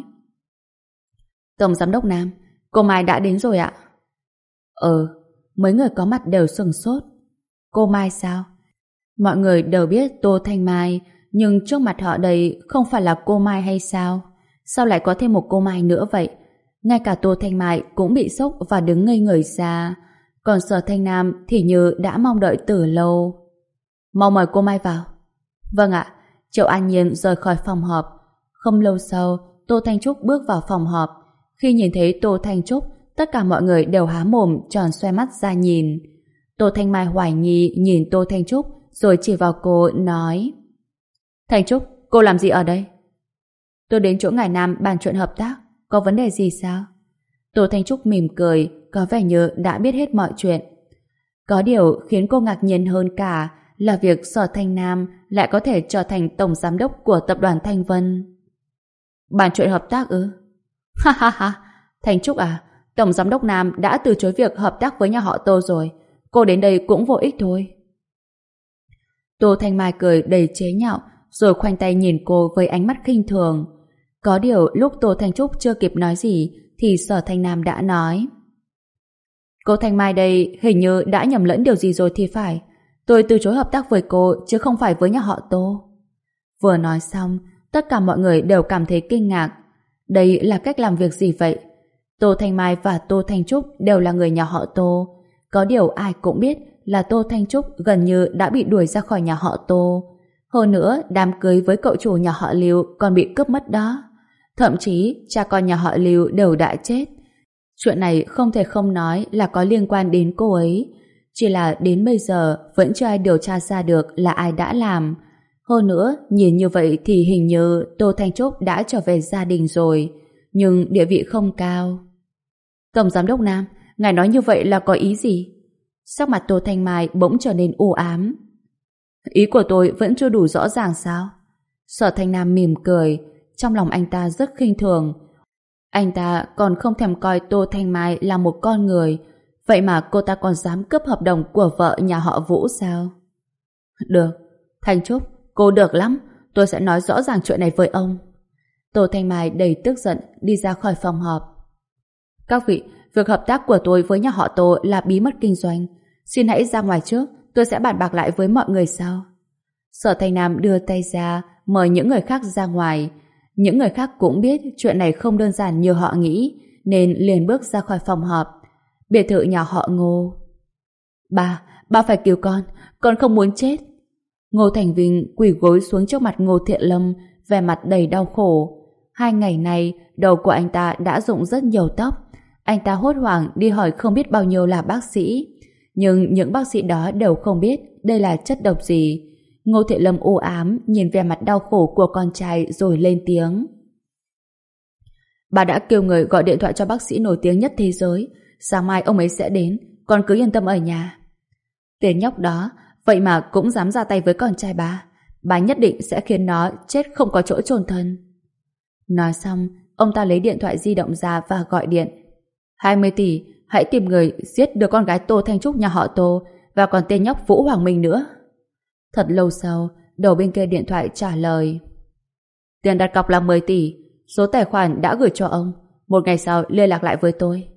Tổng giám đốc Nam, cô Mai đã đến rồi ạ. Ừ, mấy người có mặt đều sửng sốt. Cô Mai sao? Mọi người đều biết Tô Thanh Mai, nhưng trước mặt họ đây không phải là cô Mai hay sao? Sao lại có thêm một cô Mai nữa vậy? Ngay cả Tô Thanh Mai cũng bị sốc và đứng ngây người ra. Còn Sở Thanh Nam thì như đã mong đợi từ lâu. Mau mời cô Mai vào. Vâng ạ. Triệu An Nhiên rời khỏi phòng họp. Không lâu sau, Tô Thanh Trúc bước vào phòng họp. Khi nhìn thấy Tô Thanh Trúc, tất cả mọi người đều há mồm tròn xoe mắt ra nhìn. Tô Thanh Mai hoài nghi nhìn Tô Thanh Trúc rồi chỉ vào cô nói. Thanh Trúc, cô làm gì ở đây? Tôi đến chỗ ngài Nam bàn chuyện hợp tác. Có vấn đề gì sao? Tô Thanh Trúc mỉm cười, có vẻ như đã biết hết mọi chuyện. Có điều khiến cô ngạc nhiên hơn cả là việc Sở Thanh Nam lại có thể trở thành tổng giám đốc của tập đoàn Thanh Vân. Bàn chuyện hợp tác ư? Ha ha ha, Thanh Trúc à, tổng giám đốc Nam đã từ chối việc hợp tác với nhà họ Tô rồi. Cô đến đây cũng vô ích thôi. Tô Thanh Mai cười đầy chế nhạo, rồi khoanh tay nhìn cô với ánh mắt khinh thường. Có điều lúc Tô Thanh Trúc chưa kịp nói gì thì Sở Thanh Nam đã nói: Cô Thanh Mai đây hình như đã nhầm lẫn điều gì rồi thì phải. Tôi từ chối hợp tác với cô chứ không phải với nhà họ Tô. Vừa nói xong, tất cả mọi người đều cảm thấy kinh ngạc. Đây là cách làm việc gì vậy? Tô Thanh Mai và Tô Thanh Trúc đều là người nhà họ Tô. Có điều ai cũng biết là Tô Thanh Trúc gần như đã bị đuổi ra khỏi nhà họ Tô. Hơn nữa, đám cưới với cậu chủ nhà họ Lưu còn bị cướp mất đó. Thậm chí, cha con nhà họ Lưu đều đã chết. Chuyện này không thể không nói là có liên quan đến cô ấy. Chỉ là đến bây giờ vẫn chưa ai điều tra ra được là ai đã làm. Hơn nữa, nhìn như vậy thì hình như Tô Thanh Trúc đã trở về gia đình rồi, nhưng địa vị không cao. Tổng giám đốc Nam, ngài nói như vậy là có ý gì? Sắc mặt Tô Thanh Mai bỗng trở nên u ám. Ý của tôi vẫn chưa đủ rõ ràng sao? Sở Thanh Nam mỉm cười, trong lòng anh ta rất khinh thường. Anh ta còn không thèm coi Tô Thanh Mai là một con người, vậy mà cô ta còn dám cướp hợp đồng của vợ nhà họ Vũ sao? Được, Thanh Trúc, cô được lắm, tôi sẽ nói rõ ràng chuyện này với ông. Tô Thanh Mai đầy tức giận đi ra khỏi phòng họp. Các vị, việc hợp tác của tôi với nhà họ Tô là bí mật kinh doanh. Xin hãy ra ngoài trước, tôi sẽ bàn bạc lại với mọi người sau. Sở Thanh Nam đưa tay ra, mời những người khác ra ngoài. Những người khác cũng biết chuyện này không đơn giản như họ nghĩ, nên liền bước ra khỏi phòng họp. Biệt thự nhà họ Ngô. Ba, ba phải cứu con, con không muốn chết. Ngô Thành Vinh quỳ gối xuống trước mặt Ngô Thiện Lâm, vẻ mặt đầy đau khổ. Hai ngày nay, đầu của anh ta đã rụng rất nhiều tóc. Anh ta hốt hoảng đi hỏi không biết bao nhiêu là bác sĩ. Nhưng những bác sĩ đó đều không biết đây là chất độc gì. Ngô Thiện Lâm u ám nhìn vẻ mặt đau khổ của con trai rồi lên tiếng. Bà đã kêu người gọi điện thoại cho bác sĩ nổi tiếng nhất thế giới. Sáng mai ông ấy sẽ đến, con cứ yên tâm ở nhà. Tên nhóc đó, vậy mà cũng dám ra tay với con trai bà. Bà nhất định sẽ khiến nó chết không có chỗ chôn thân. Nói xong, ông ta lấy điện thoại di động ra và gọi điện. hai mươi tỷ, hãy tìm người giết được con gái Tô Thanh Trúc nhà họ Tô và còn tên nhóc Vũ Hoàng Minh nữa. Thật lâu sau, đầu bên kia điện thoại trả lời. Tiền đặt cọc là mười tỷ, số tài khoản đã gửi cho ông. Một ngày sau liên lạc lại với tôi.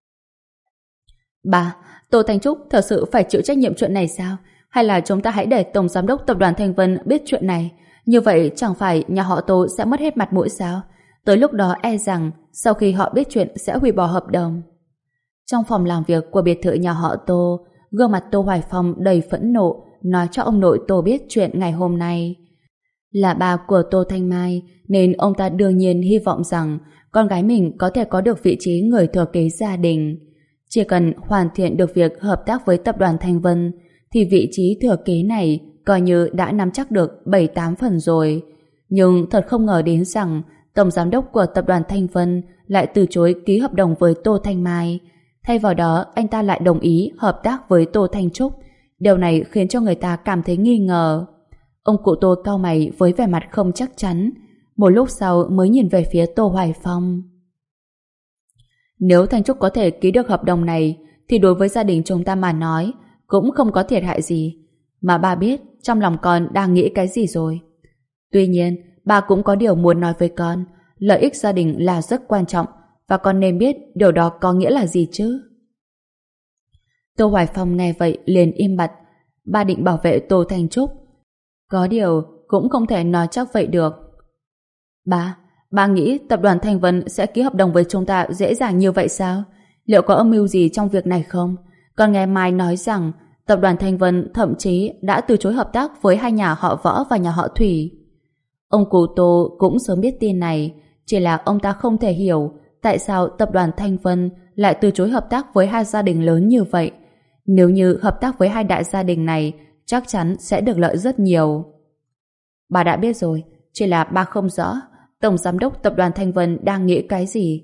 Bà, Tô Thanh Trúc thật sự phải chịu trách nhiệm chuyện này sao? Hay là chúng ta hãy để Tổng Giám đốc Tập đoàn Thanh Vân biết chuyện này? Như vậy chẳng phải nhà họ Tô sẽ mất hết mặt mũi sao? Tới lúc đó e rằng sau khi họ biết chuyện sẽ hủy bỏ hợp đồng. Trong phòng làm việc của biệt thự nhà họ Tô, gương mặt Tô Hoài Phong đầy phẫn nộ nói cho ông nội Tô biết chuyện ngày hôm nay. Là bà của Tô Thanh Mai nên ông ta đương nhiên hy vọng rằng con gái mình có thể có được vị trí người thừa kế gia đình. Chỉ cần hoàn thiện được việc hợp tác với tập đoàn Thanh Vân thì vị trí thừa kế này coi như đã nắm chắc được bảy tám phần rồi. Nhưng thật không ngờ đến rằng Tổng Giám đốc của tập đoàn Thanh Vân lại từ chối ký hợp đồng với Tô Thanh Mai. Thay vào đó, anh ta lại đồng ý hợp tác với Tô Thanh Trúc. Điều này khiến cho người ta cảm thấy nghi ngờ. Ông cụ Tô cau mày với vẻ mặt không chắc chắn. Một lúc sau mới nhìn về phía Tô Hoài Phong. Nếu Thanh Trúc có thể ký được hợp đồng này thì đối với gia đình chúng ta mà nói cũng không có thiệt hại gì. Mà ba biết trong lòng con đang nghĩ cái gì rồi. Tuy nhiên, ba cũng có điều muốn nói với con. Lợi ích gia đình là rất quan trọng và con nên biết điều đó có nghĩa là gì chứ. Tô Hoài Phong nghe vậy liền im bặt. Ba định bảo vệ Tô Thanh Trúc. Có điều cũng không thể nói chắc vậy được. Ba, ba nghĩ tập đoàn Thanh Vân sẽ ký hợp đồng với chúng ta dễ dàng như vậy sao? Liệu có âm mưu gì trong việc này không? Con nghe Mai nói rằng tập đoàn Thanh Vân thậm chí đã từ chối hợp tác với hai nhà họ Võ và nhà họ Thủy. Ông cụ Tô cũng sớm biết tin này, chỉ là ông ta không thể hiểu tại sao tập đoàn Thanh Vân lại từ chối hợp tác với hai gia đình lớn như vậy. Nếu như hợp tác với hai đại gia đình này, chắc chắn sẽ được lợi rất nhiều. Bà đã biết rồi, chỉ là ba không rõ Tổng Giám đốc Tập đoàn Thanh Vân đang nghĩ cái gì.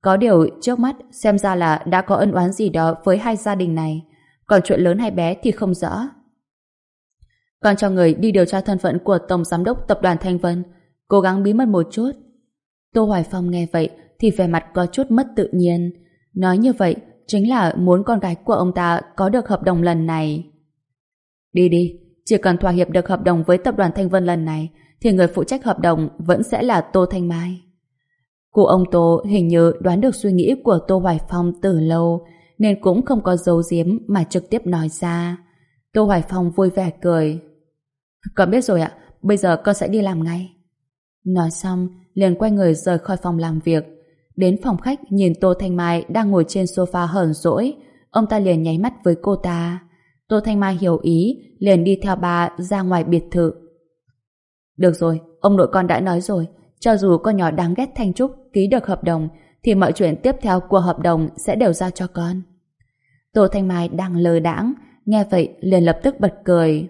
Có điều trước mắt xem ra là đã có ân oán gì đó với hai gia đình này. Còn chuyện lớn hay bé thì không rõ. Con cho người đi điều tra thân phận của Tổng Giám đốc Tập đoàn Thanh Vân, cố gắng bí mật một chút. Tô Hoài Phong nghe vậy thì vẻ mặt có chút mất tự nhiên. Nói như vậy chính là muốn con gái của ông ta có được hợp đồng lần này. Đi đi, chỉ cần thỏa hiệp được hợp đồng với Tập đoàn Thanh Vân lần này thì người phụ trách hợp đồng vẫn sẽ là Tô Thanh Mai. Cụ ông Tô hình như đoán được suy nghĩ của Tô Hoài Phong từ lâu nên cũng không có giấu giếm mà trực tiếp nói ra. Tô Hoài Phong vui vẻ cười. Con biết rồi ạ, bây giờ con sẽ đi làm ngay. Nói xong, liền quay người rời khỏi phòng làm việc. Đến phòng khách nhìn Tô Thanh Mai đang ngồi trên sofa hờn dỗi, ông ta liền nháy mắt với cô ta. Tô Thanh Mai hiểu ý, liền đi theo bà ra ngoài biệt thự. Được rồi, ông nội con đã nói rồi, cho dù con nhỏ đáng ghét Thanh Trúc ký được hợp đồng, thì mọi chuyện tiếp theo của hợp đồng sẽ đều giao cho con. Tô Thanh Mai đang lơ đãng, nghe vậy liền lập tức bật cười.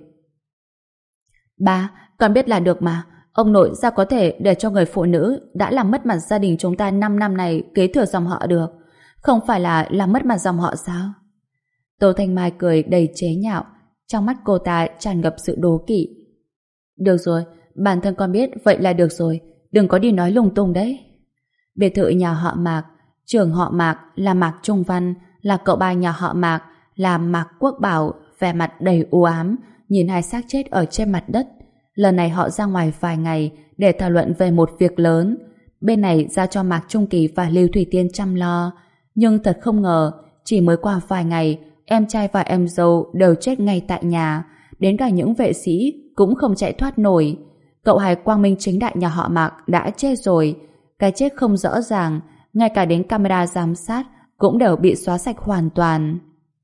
Ba, con biết là được mà, ông nội sao có thể để cho người phụ nữ đã làm mất mặt gia đình chúng ta năm năm này kế thừa dòng họ được? Không phải là làm mất mặt dòng họ sao? Tô Thanh Mai cười đầy chế nhạo, trong mắt cô ta tràn ngập sự đố kỵ. Được rồi, bản thân con biết vậy là được rồi, đừng có đi nói lung tung đấy. Biệt thự nhà họ Mạc, trưởng họ Mạc là Mạc Trung Văn, là cậu ba nhà họ Mạc là Mạc Quốc Bảo, vẻ mặt đầy u ám, nhìn hai xác chết ở trên mặt đất. Lần này họ ra ngoài vài ngày để thảo luận về một việc lớn. Bên này ra cho Mạc Trung Kỳ và Lưu Thủy Tiên chăm lo. Nhưng thật không ngờ, chỉ mới qua vài ngày, em trai và em dâu đều chết ngay tại nhà. Đến cả những vệ sĩ cũng không chạy thoát nổi. Cậu hai quang minh chính đại nhà họ Mạc đã chết rồi. Cái chết không rõ ràng, ngay cả đến camera giám sát cũng đều bị xóa sạch hoàn toàn.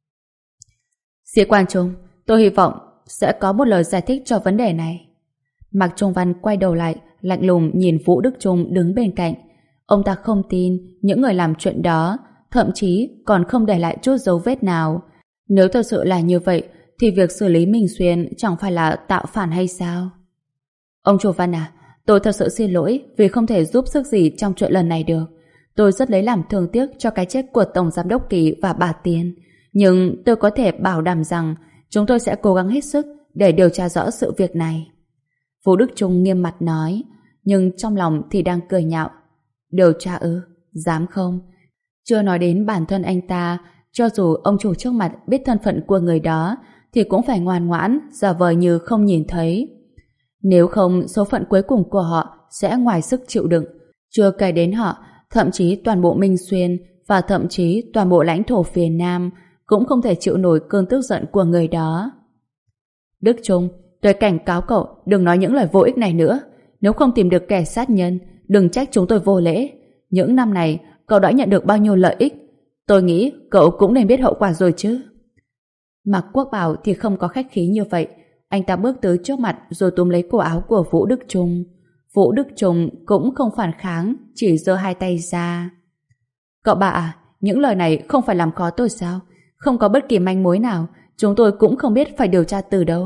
Sĩ quan Trung, tôi hy vọng sẽ có một lời giải thích cho vấn đề này. Mạc Trung Văn quay đầu lại, lạnh lùng nhìn Vũ Đức Trung đứng bên cạnh. Ông ta không tin những người làm chuyện đó, thậm chí còn không để lại chút dấu vết nào. Nếu thật sự là như vậy, thì việc xử lý Minh Xuyên chẳng phải là tạo phản hay sao? Ông chủ Văn à, tôi thật sự xin lỗi vì không thể giúp sức gì trong chuyện lần này được. Tôi rất lấy làm thương tiếc cho cái chết của Tổng Giám đốc Kỳ và bà Tiên. Nhưng tôi có thể bảo đảm rằng chúng tôi sẽ cố gắng hết sức để điều tra rõ sự việc này. Vũ Đức Trung nghiêm mặt nói, nhưng trong lòng thì đang cười nhạo. Điều tra ư? Dám không? Chưa nói đến bản thân anh ta, cho dù ông chủ trước mặt biết thân phận của người đó, thì cũng phải ngoan ngoãn, giả vờ như không nhìn thấy. Nếu không, số phận cuối cùng của họ sẽ ngoài sức chịu đựng. Chưa kể đến họ, thậm chí toàn bộ Minh Xuyên và thậm chí toàn bộ lãnh thổ phía Nam cũng không thể chịu nổi cơn tức giận của người đó. Đức Trung, tôi cảnh cáo cậu đừng nói những lời vô ích này nữa. Nếu không tìm được kẻ sát nhân, đừng trách chúng tôi vô lễ. Những năm này, cậu đã nhận được bao nhiêu lợi ích. Tôi nghĩ cậu cũng nên biết hậu quả rồi chứ. Mạc Quốc Bảo thì không có khách khí như vậy. Anh ta bước tới trước mặt rồi túm lấy cổ áo của Vũ Đức Trung. Vũ Đức Trung cũng không phản kháng, chỉ giơ hai tay ra. Cậu bà à, những lời này không phải làm khó tôi sao? Không có bất kỳ manh mối nào, chúng tôi cũng không biết phải điều tra từ đâu.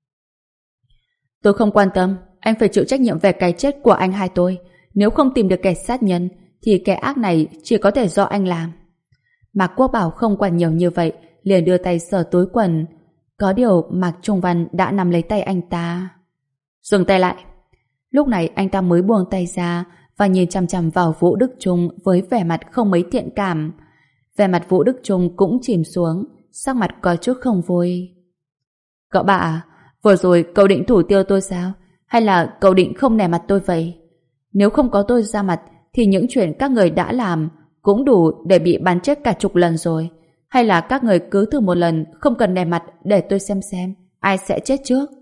Tôi không quan tâm, anh phải chịu trách nhiệm về cái chết của anh hai tôi. Nếu không tìm được kẻ sát nhân, thì kẻ ác này chỉ có thể do anh làm. Mạc Quốc Bảo không quản nhiều như vậy, liền đưa tay sờ túi quần. Có điều Mạc Trung Văn đã nắm lấy tay anh ta. Dừng tay lại. Lúc này anh ta mới buông tay ra và nhìn chằm chằm vào Vũ Đức Trung với vẻ mặt không mấy thiện cảm. Vẻ mặt Vũ Đức Trung cũng chìm xuống, sắc mặt có chút không vui. Cậu bà à, vừa rồi cậu định thủ tiêu tôi sao? Hay là cậu định không nể mặt tôi vậy? Nếu không có tôi ra mặt thì những chuyện các người đã làm cũng đủ để bị bắn chết cả chục lần rồi. Hay là các người cứ thử một lần không cần nể mặt để tôi xem xem ai sẽ chết trước?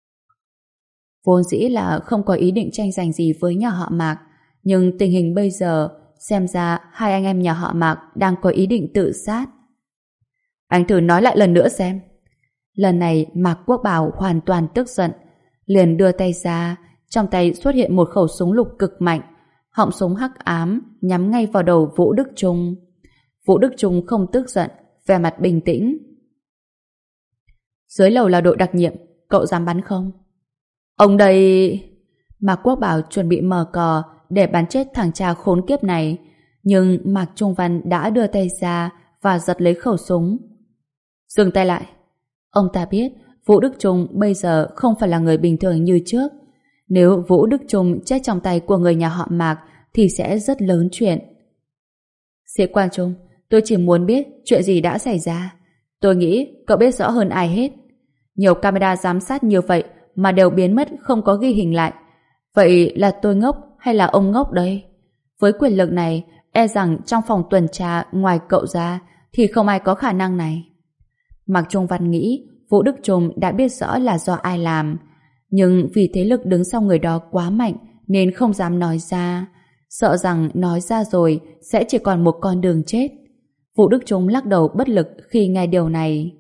Vốn dĩ là không có ý định tranh giành gì với nhà họ Mạc, nhưng tình hình bây giờ xem ra hai anh em nhà họ Mạc đang có ý định tự sát. Anh thử nói lại lần nữa xem. Lần này Mạc Quốc Bảo hoàn toàn tức giận, liền đưa tay ra, trong tay xuất hiện một khẩu súng lục cực mạnh, họng súng hắc ám nhắm ngay vào đầu Vũ Đức Trung. Vũ Đức Trung không tức giận, vẻ mặt bình tĩnh. Dưới lầu là đội đặc nhiệm, cậu dám bắn không? Ông đây... Mạc Quốc Bảo chuẩn bị mở cò để bắn chết thằng cha khốn kiếp này. Nhưng Mạc Trung Văn đã đưa tay ra và giật lấy khẩu súng. Dừng tay lại. Ông ta biết Vũ Đức Trung bây giờ không phải là người bình thường như trước. Nếu Vũ Đức Trung chết trong tay của người nhà họ Mạc thì sẽ rất lớn chuyện. Sĩ quan Trung, tôi chỉ muốn biết chuyện gì đã xảy ra. Tôi nghĩ cậu biết rõ hơn ai hết. Nhiều camera giám sát như vậy mà đều biến mất không có ghi hình lại. Vậy là tôi ngốc hay là ông ngốc đây? Với quyền lực này, e rằng trong phòng tuần tra ngoài cậu ra thì không ai có khả năng này. Mạc Trung Văn nghĩ Vũ Đức Trung đã biết rõ là do ai làm, nhưng vì thế lực đứng sau người đó quá mạnh nên không dám nói ra, sợ rằng nói ra rồi sẽ chỉ còn một con đường chết. Vũ Đức Trung lắc đầu bất lực khi nghe điều này.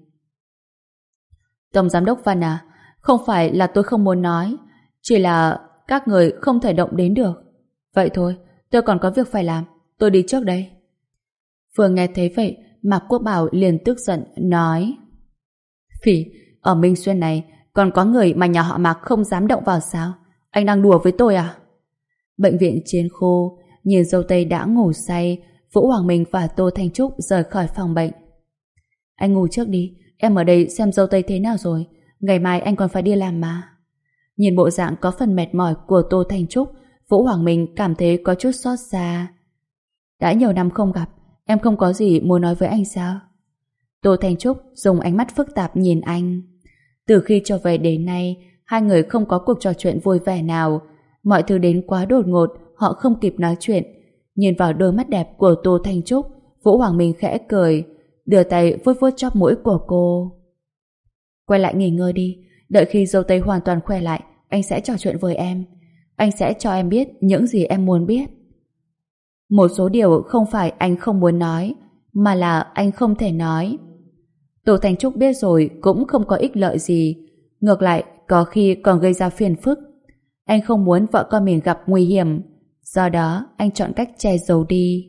Tổng giám đốc Văn à, không phải là tôi không muốn nói, chỉ là các người không thể động đến được. Vậy thôi, tôi còn có việc phải làm, tôi đi trước đây. Vừa nghe thấy vậy, Mạc Quốc Bảo liền tức giận nói: Phỉ, ở Minh Xuyên này còn có người mà nhà họ Mạc không dám động vào sao? Anh đang đùa với tôi à? Bệnh viện Chiến Khu, nhìn dâu tây đã ngủ say, Vũ Hoàng Minh và Tô Thanh Trúc rời khỏi phòng bệnh. Anh ngủ trước đi, em ở đây xem dâu tây thế nào rồi, ngày mai anh còn phải đi làm mà. Nhìn bộ dạng có phần mệt mỏi của Tô Thanh Trúc, Vũ Hoàng Minh cảm thấy có chút xót xa. Đã nhiều năm không gặp, em không có gì muốn nói với anh sao? Tô Thanh Trúc dùng ánh mắt phức tạp nhìn anh. Từ khi trở về đến nay, hai người không có cuộc trò chuyện vui vẻ nào. Mọi thứ đến quá đột ngột, họ không kịp nói chuyện. Nhìn vào đôi mắt đẹp của Tô Thanh Trúc, Vũ Hoàng Minh khẽ cười, đưa tay vuốt vuốt chóp mũi của cô. Quay lại nghỉ ngơi đi, đợi khi dâu tây hoàn toàn khỏe lại, anh sẽ trò chuyện với em. Anh sẽ cho em biết những gì em muốn biết. Một số điều không phải anh không muốn nói, mà là anh không thể nói. Tô Thanh Trúc biết rồi cũng không có ích lợi gì, ngược lại có khi còn gây ra phiền phức. Anh không muốn vợ con mình gặp nguy hiểm, do đó anh chọn cách che giấu đi.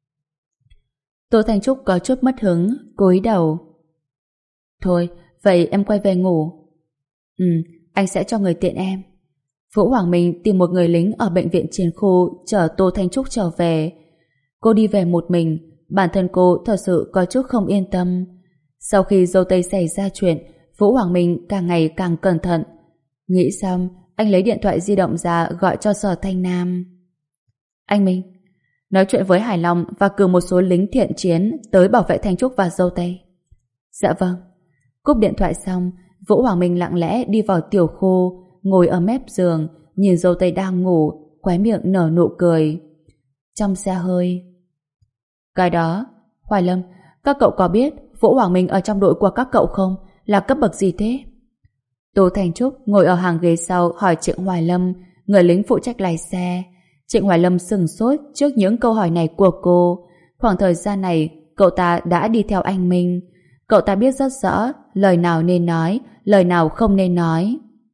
Tô Thanh Trúc có chút mất hứng, cúi đầu. Thôi, vậy em quay về ngủ. Ừ, anh sẽ cho người tiện em. Vũ Hoàng Minh tìm một người lính ở bệnh viện Chiến Khu chở Tô Thanh Trúc trở về. Cô đi về một mình, bản thân cô thật sự có chút không yên tâm. Sau khi dâu tây xảy ra chuyện, Vũ Hoàng Minh càng ngày càng cẩn thận. Nghĩ xong, anh lấy điện thoại di động ra gọi cho Sở Thanh Nam. Anh Minh, nói chuyện với Hải Long và cử một số lính thiện chiến tới bảo vệ Thanh Trúc và dâu tây. Dạ vâng. Cúp điện thoại xong, Vũ Hoàng Minh lặng lẽ đi vào tiểu khu, ngồi ở mép giường, nhìn dâu tây đang ngủ, khóe miệng nở nụ cười. Trong xe hơi. Cái đó, Hoài Lâm, các cậu có biết Vũ Hoàng Minh ở trong đội của các cậu không? Là cấp bậc gì thế? Tô Thanh Trúc ngồi ở hàng ghế sau hỏi Trịnh Hoài Lâm, người lính phụ trách lái xe. Trịnh Hoài Lâm sừng sốt trước những câu hỏi này của cô. Khoảng thời gian này, cậu ta đã đi theo anh Minh. Cậu ta biết rất rõ lời nào nên nói, lời nào không nên nói.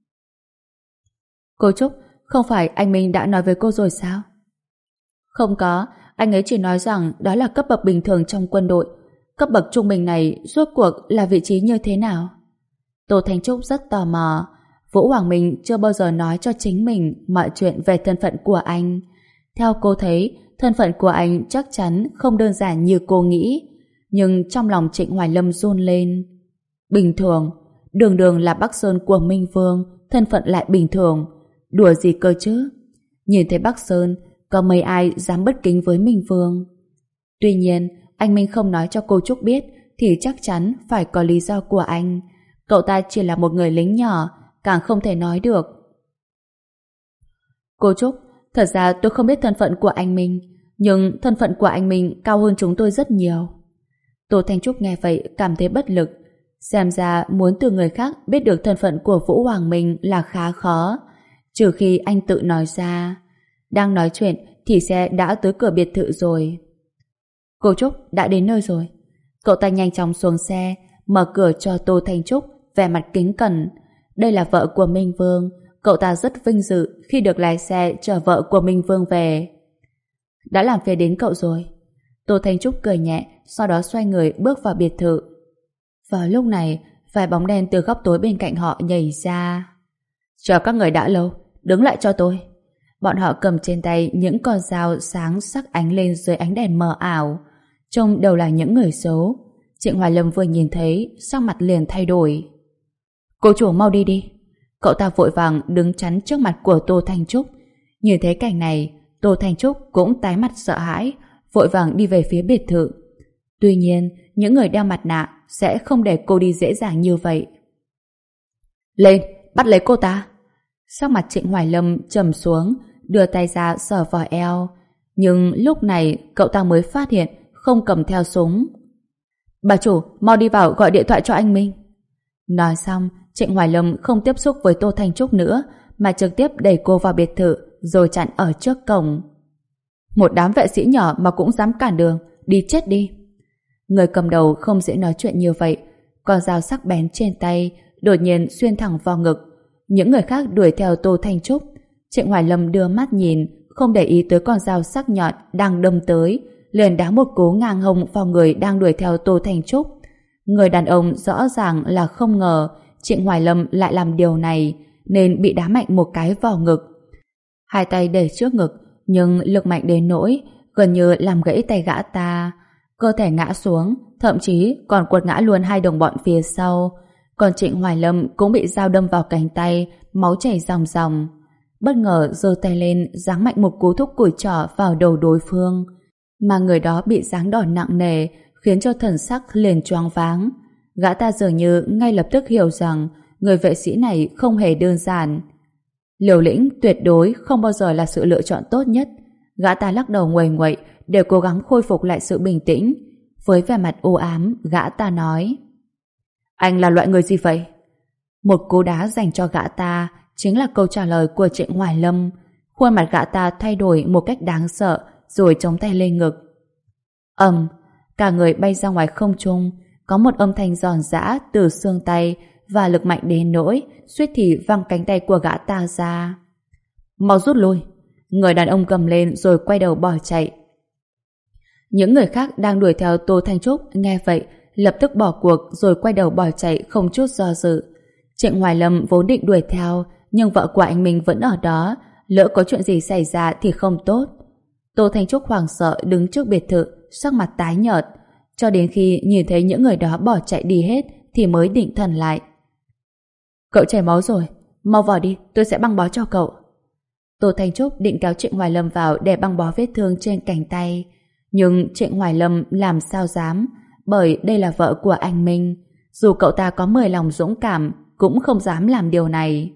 Cô Trúc, không phải anh Minh đã nói với cô rồi sao? Không có, anh ấy chỉ nói rằng đó là cấp bậc bình thường trong quân đội. Cấp bậc trung bình này rốt cuộc là vị trí như thế nào? Tô Thanh Trúc rất tò mò. Vũ Hoàng Minh chưa bao giờ nói cho chính mình mọi chuyện về thân phận của anh. Theo cô thấy, thân phận của anh chắc chắn không đơn giản như cô nghĩ. Nhưng trong lòng Trịnh Hoài Lâm run lên. Bình thường, đường đường là Bắc Sơn của Minh Vương, thân phận lại bình thường. Đùa gì cơ chứ? Nhìn thấy Bắc Sơn, có mấy ai dám bất kính với Minh Vương? Tuy nhiên, anh Minh không nói cho cô Trúc biết thì chắc chắn phải có lý do của anh. Cậu ta chỉ là một người lính nhỏ, càng không thể nói được. Cô Trúc, thật ra tôi không biết thân phận của anh Minh, nhưng thân phận của anh Minh cao hơn chúng tôi rất nhiều. Tô Thanh Trúc nghe vậy cảm thấy bất lực. Xem ra muốn từ người khác biết được thân phận của Vũ Hoàng Minh là khá khó, trừ khi anh tự nói ra. Đang nói chuyện thì xe đã tới cửa biệt thự rồi. Cô Trúc đã đến nơi rồi. Cậu ta nhanh chóng xuống xe, mở cửa cho Tô Thanh Trúc, vẻ mặt kính cẩn. Đây là vợ của Minh Vương, cậu ta rất vinh dự khi được lái xe chở vợ của Minh Vương về. Đã làm phiền đến cậu rồi. Tô Thanh Trúc cười nhẹ, sau đó xoay người bước vào biệt thự. Vào lúc này, vài bóng đen từ góc tối bên cạnh họ nhảy ra. Chờ các người đã lâu, đứng lại cho tôi. Bọn họ cầm trên tay những con dao sáng sắc ánh lên dưới ánh đèn mờ ảo. Trông đều là những người xấu. Trịnh Hoài Lâm vừa nhìn thấy, sắc mặt liền thay đổi. Cô chủ mau đi đi. Cậu ta vội vàng đứng chắn trước mặt của Tô Thanh Trúc. Nhìn thấy cảnh này, Tô Thanh Trúc cũng tái mặt sợ hãi, vội vàng đi về phía biệt thự. Tuy nhiên, những người đeo mặt nạ sẽ không để cô đi dễ dàng như vậy. Lên, bắt lấy cô ta. Sắc mặt Trịnh Hoài Lâm trầm xuống, đưa tay ra sờ vào eo. Nhưng lúc này cậu ta mới phát hiện không cầm theo súng. Bà chủ, mau đi vào gọi điện thoại cho anh Minh. Nói xong, Trịnh Hoài Lâm không tiếp xúc với Tô Thanh Trúc nữa, mà trực tiếp đẩy cô vào biệt thự, rồi chặn ở trước cổng. Một đám vệ sĩ nhỏ mà cũng dám cản đường, đi chết đi. Người cầm đầu không dễ nói chuyện như vậy, con dao sắc bén trên tay đột nhiên xuyên thẳng vào ngực. Những người khác đuổi theo Tô Thanh Trúc. Trịnh Hoài Lâm đưa mắt nhìn, không để ý tới con dao sắc nhọn đang đâm tới, liền đá một cú ngang hông vào người đang đuổi theo Tô Thanh Trúc. Người đàn ông rõ ràng là không ngờ Trịnh Hoài Lâm lại làm điều này, nên bị đá mạnh một cái vào ngực. Hai tay để trước ngực, nhưng lực mạnh đến nỗi gần như làm gãy tay gã ta. Cơ thể ngã xuống, thậm chí còn quật ngã luôn hai đồng bọn phía sau. Còn Trịnh Hoài Lâm cũng bị dao đâm vào cánh tay, máu chảy ròng ròng. Bất ngờ giơ tay lên, giáng mạnh một cú thúc củi trỏ vào đầu đối phương. Mà người đó bị giáng đòn nặng nề, khiến cho thần sắc liền choáng váng. Gã ta dường như ngay lập tức hiểu rằng người vệ sĩ này không hề đơn giản. Liều lĩnh tuyệt đối không bao giờ là sự lựa chọn tốt nhất. Gã ta lắc đầu nguầy nguậy để cố gắng khôi phục lại sự bình tĩnh. Với vẻ mặt u ám, gã ta nói: Anh là loại người gì vậy? Một cú đá dành cho gã ta chính là câu trả lời của Trịnh Hoài Lâm. Khuôn mặt gã ta thay đổi một cách đáng sợ, rồi chống tay lên ngực. Ầm, cả người bay ra ngoài không trung, có một âm thanh giòn giã từ xương tay và lực mạnh đến nỗi suýt thì văng cánh tay của gã ta ra. Mau rút lui! Người đàn ông gầm lên rồi quay đầu bỏ chạy. Những người khác đang đuổi theo Tô Thanh Trúc nghe vậy lập tức bỏ cuộc rồi quay đầu bỏ chạy không chút do dự. Trịnh Hoài Lâm vốn định đuổi theo, nhưng vợ của anh Minh vẫn ở đó, lỡ có chuyện gì xảy ra thì không tốt. Tô Thanh Trúc hoảng sợ đứng trước biệt thự, sắc mặt tái nhợt, cho đến khi nhìn thấy những người đó bỏ chạy đi hết thì mới định thần lại. Cậu chảy máu rồi, mau vào đi, tôi sẽ băng bó cho cậu. Tô Thanh Trúc định kéo Trịnh Hoài Lâm vào để băng bó vết thương trên cánh tay, nhưng Trịnh Hoài Lâm làm sao dám, bởi đây là vợ của anh Minh. Dù cậu ta có mười lòng dũng cảm cũng không dám làm điều này.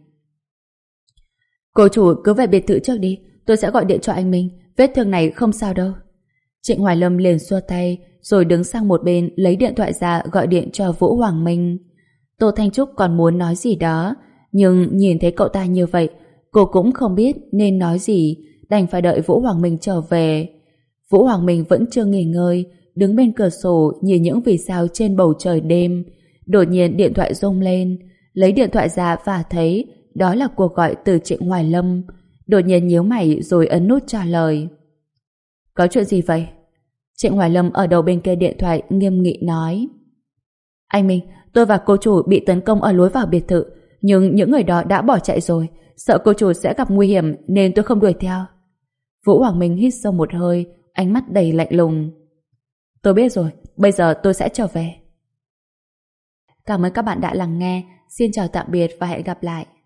Cô chủ cứ về biệt thự trước đi, tôi sẽ gọi điện cho anh Minh, vết thương này không sao đâu. Trịnh Hoài Lâm liền xua tay rồi đứng sang một bên lấy điện thoại ra gọi điện cho Vũ Hoàng Minh. Tô Thanh Trúc còn muốn nói gì đó, nhưng nhìn thấy cậu ta như vậy, cô cũng không biết nên nói gì, đành phải đợi Vũ Hoàng Minh trở về. Vũ Hoàng Minh vẫn chưa nghỉ ngơi, đứng bên cửa sổ nhìn những vì sao trên bầu trời đêm. Đột nhiên điện thoại rung lên, lấy điện thoại ra và thấy đó là cuộc gọi từ Trịnh Hoài Lâm. Đột nhiên nhíu mày rồi ấn nút trả lời. Có chuyện gì vậy? Trịnh Hoài Lâm ở đầu bên kia điện thoại nghiêm nghị nói. Anh Minh, tôi và cô chủ bị tấn công ở lối vào biệt thự, nhưng những người đó đã bỏ chạy rồi, sợ cô chủ sẽ gặp nguy hiểm nên tôi không đuổi theo. Vũ Hoàng Minh hít sâu một hơi, ánh mắt đầy lạnh lùng. Tôi biết rồi, bây giờ tôi sẽ trở về. Cảm ơn các bạn đã lắng nghe. Xin chào tạm biệt và hẹn gặp lại.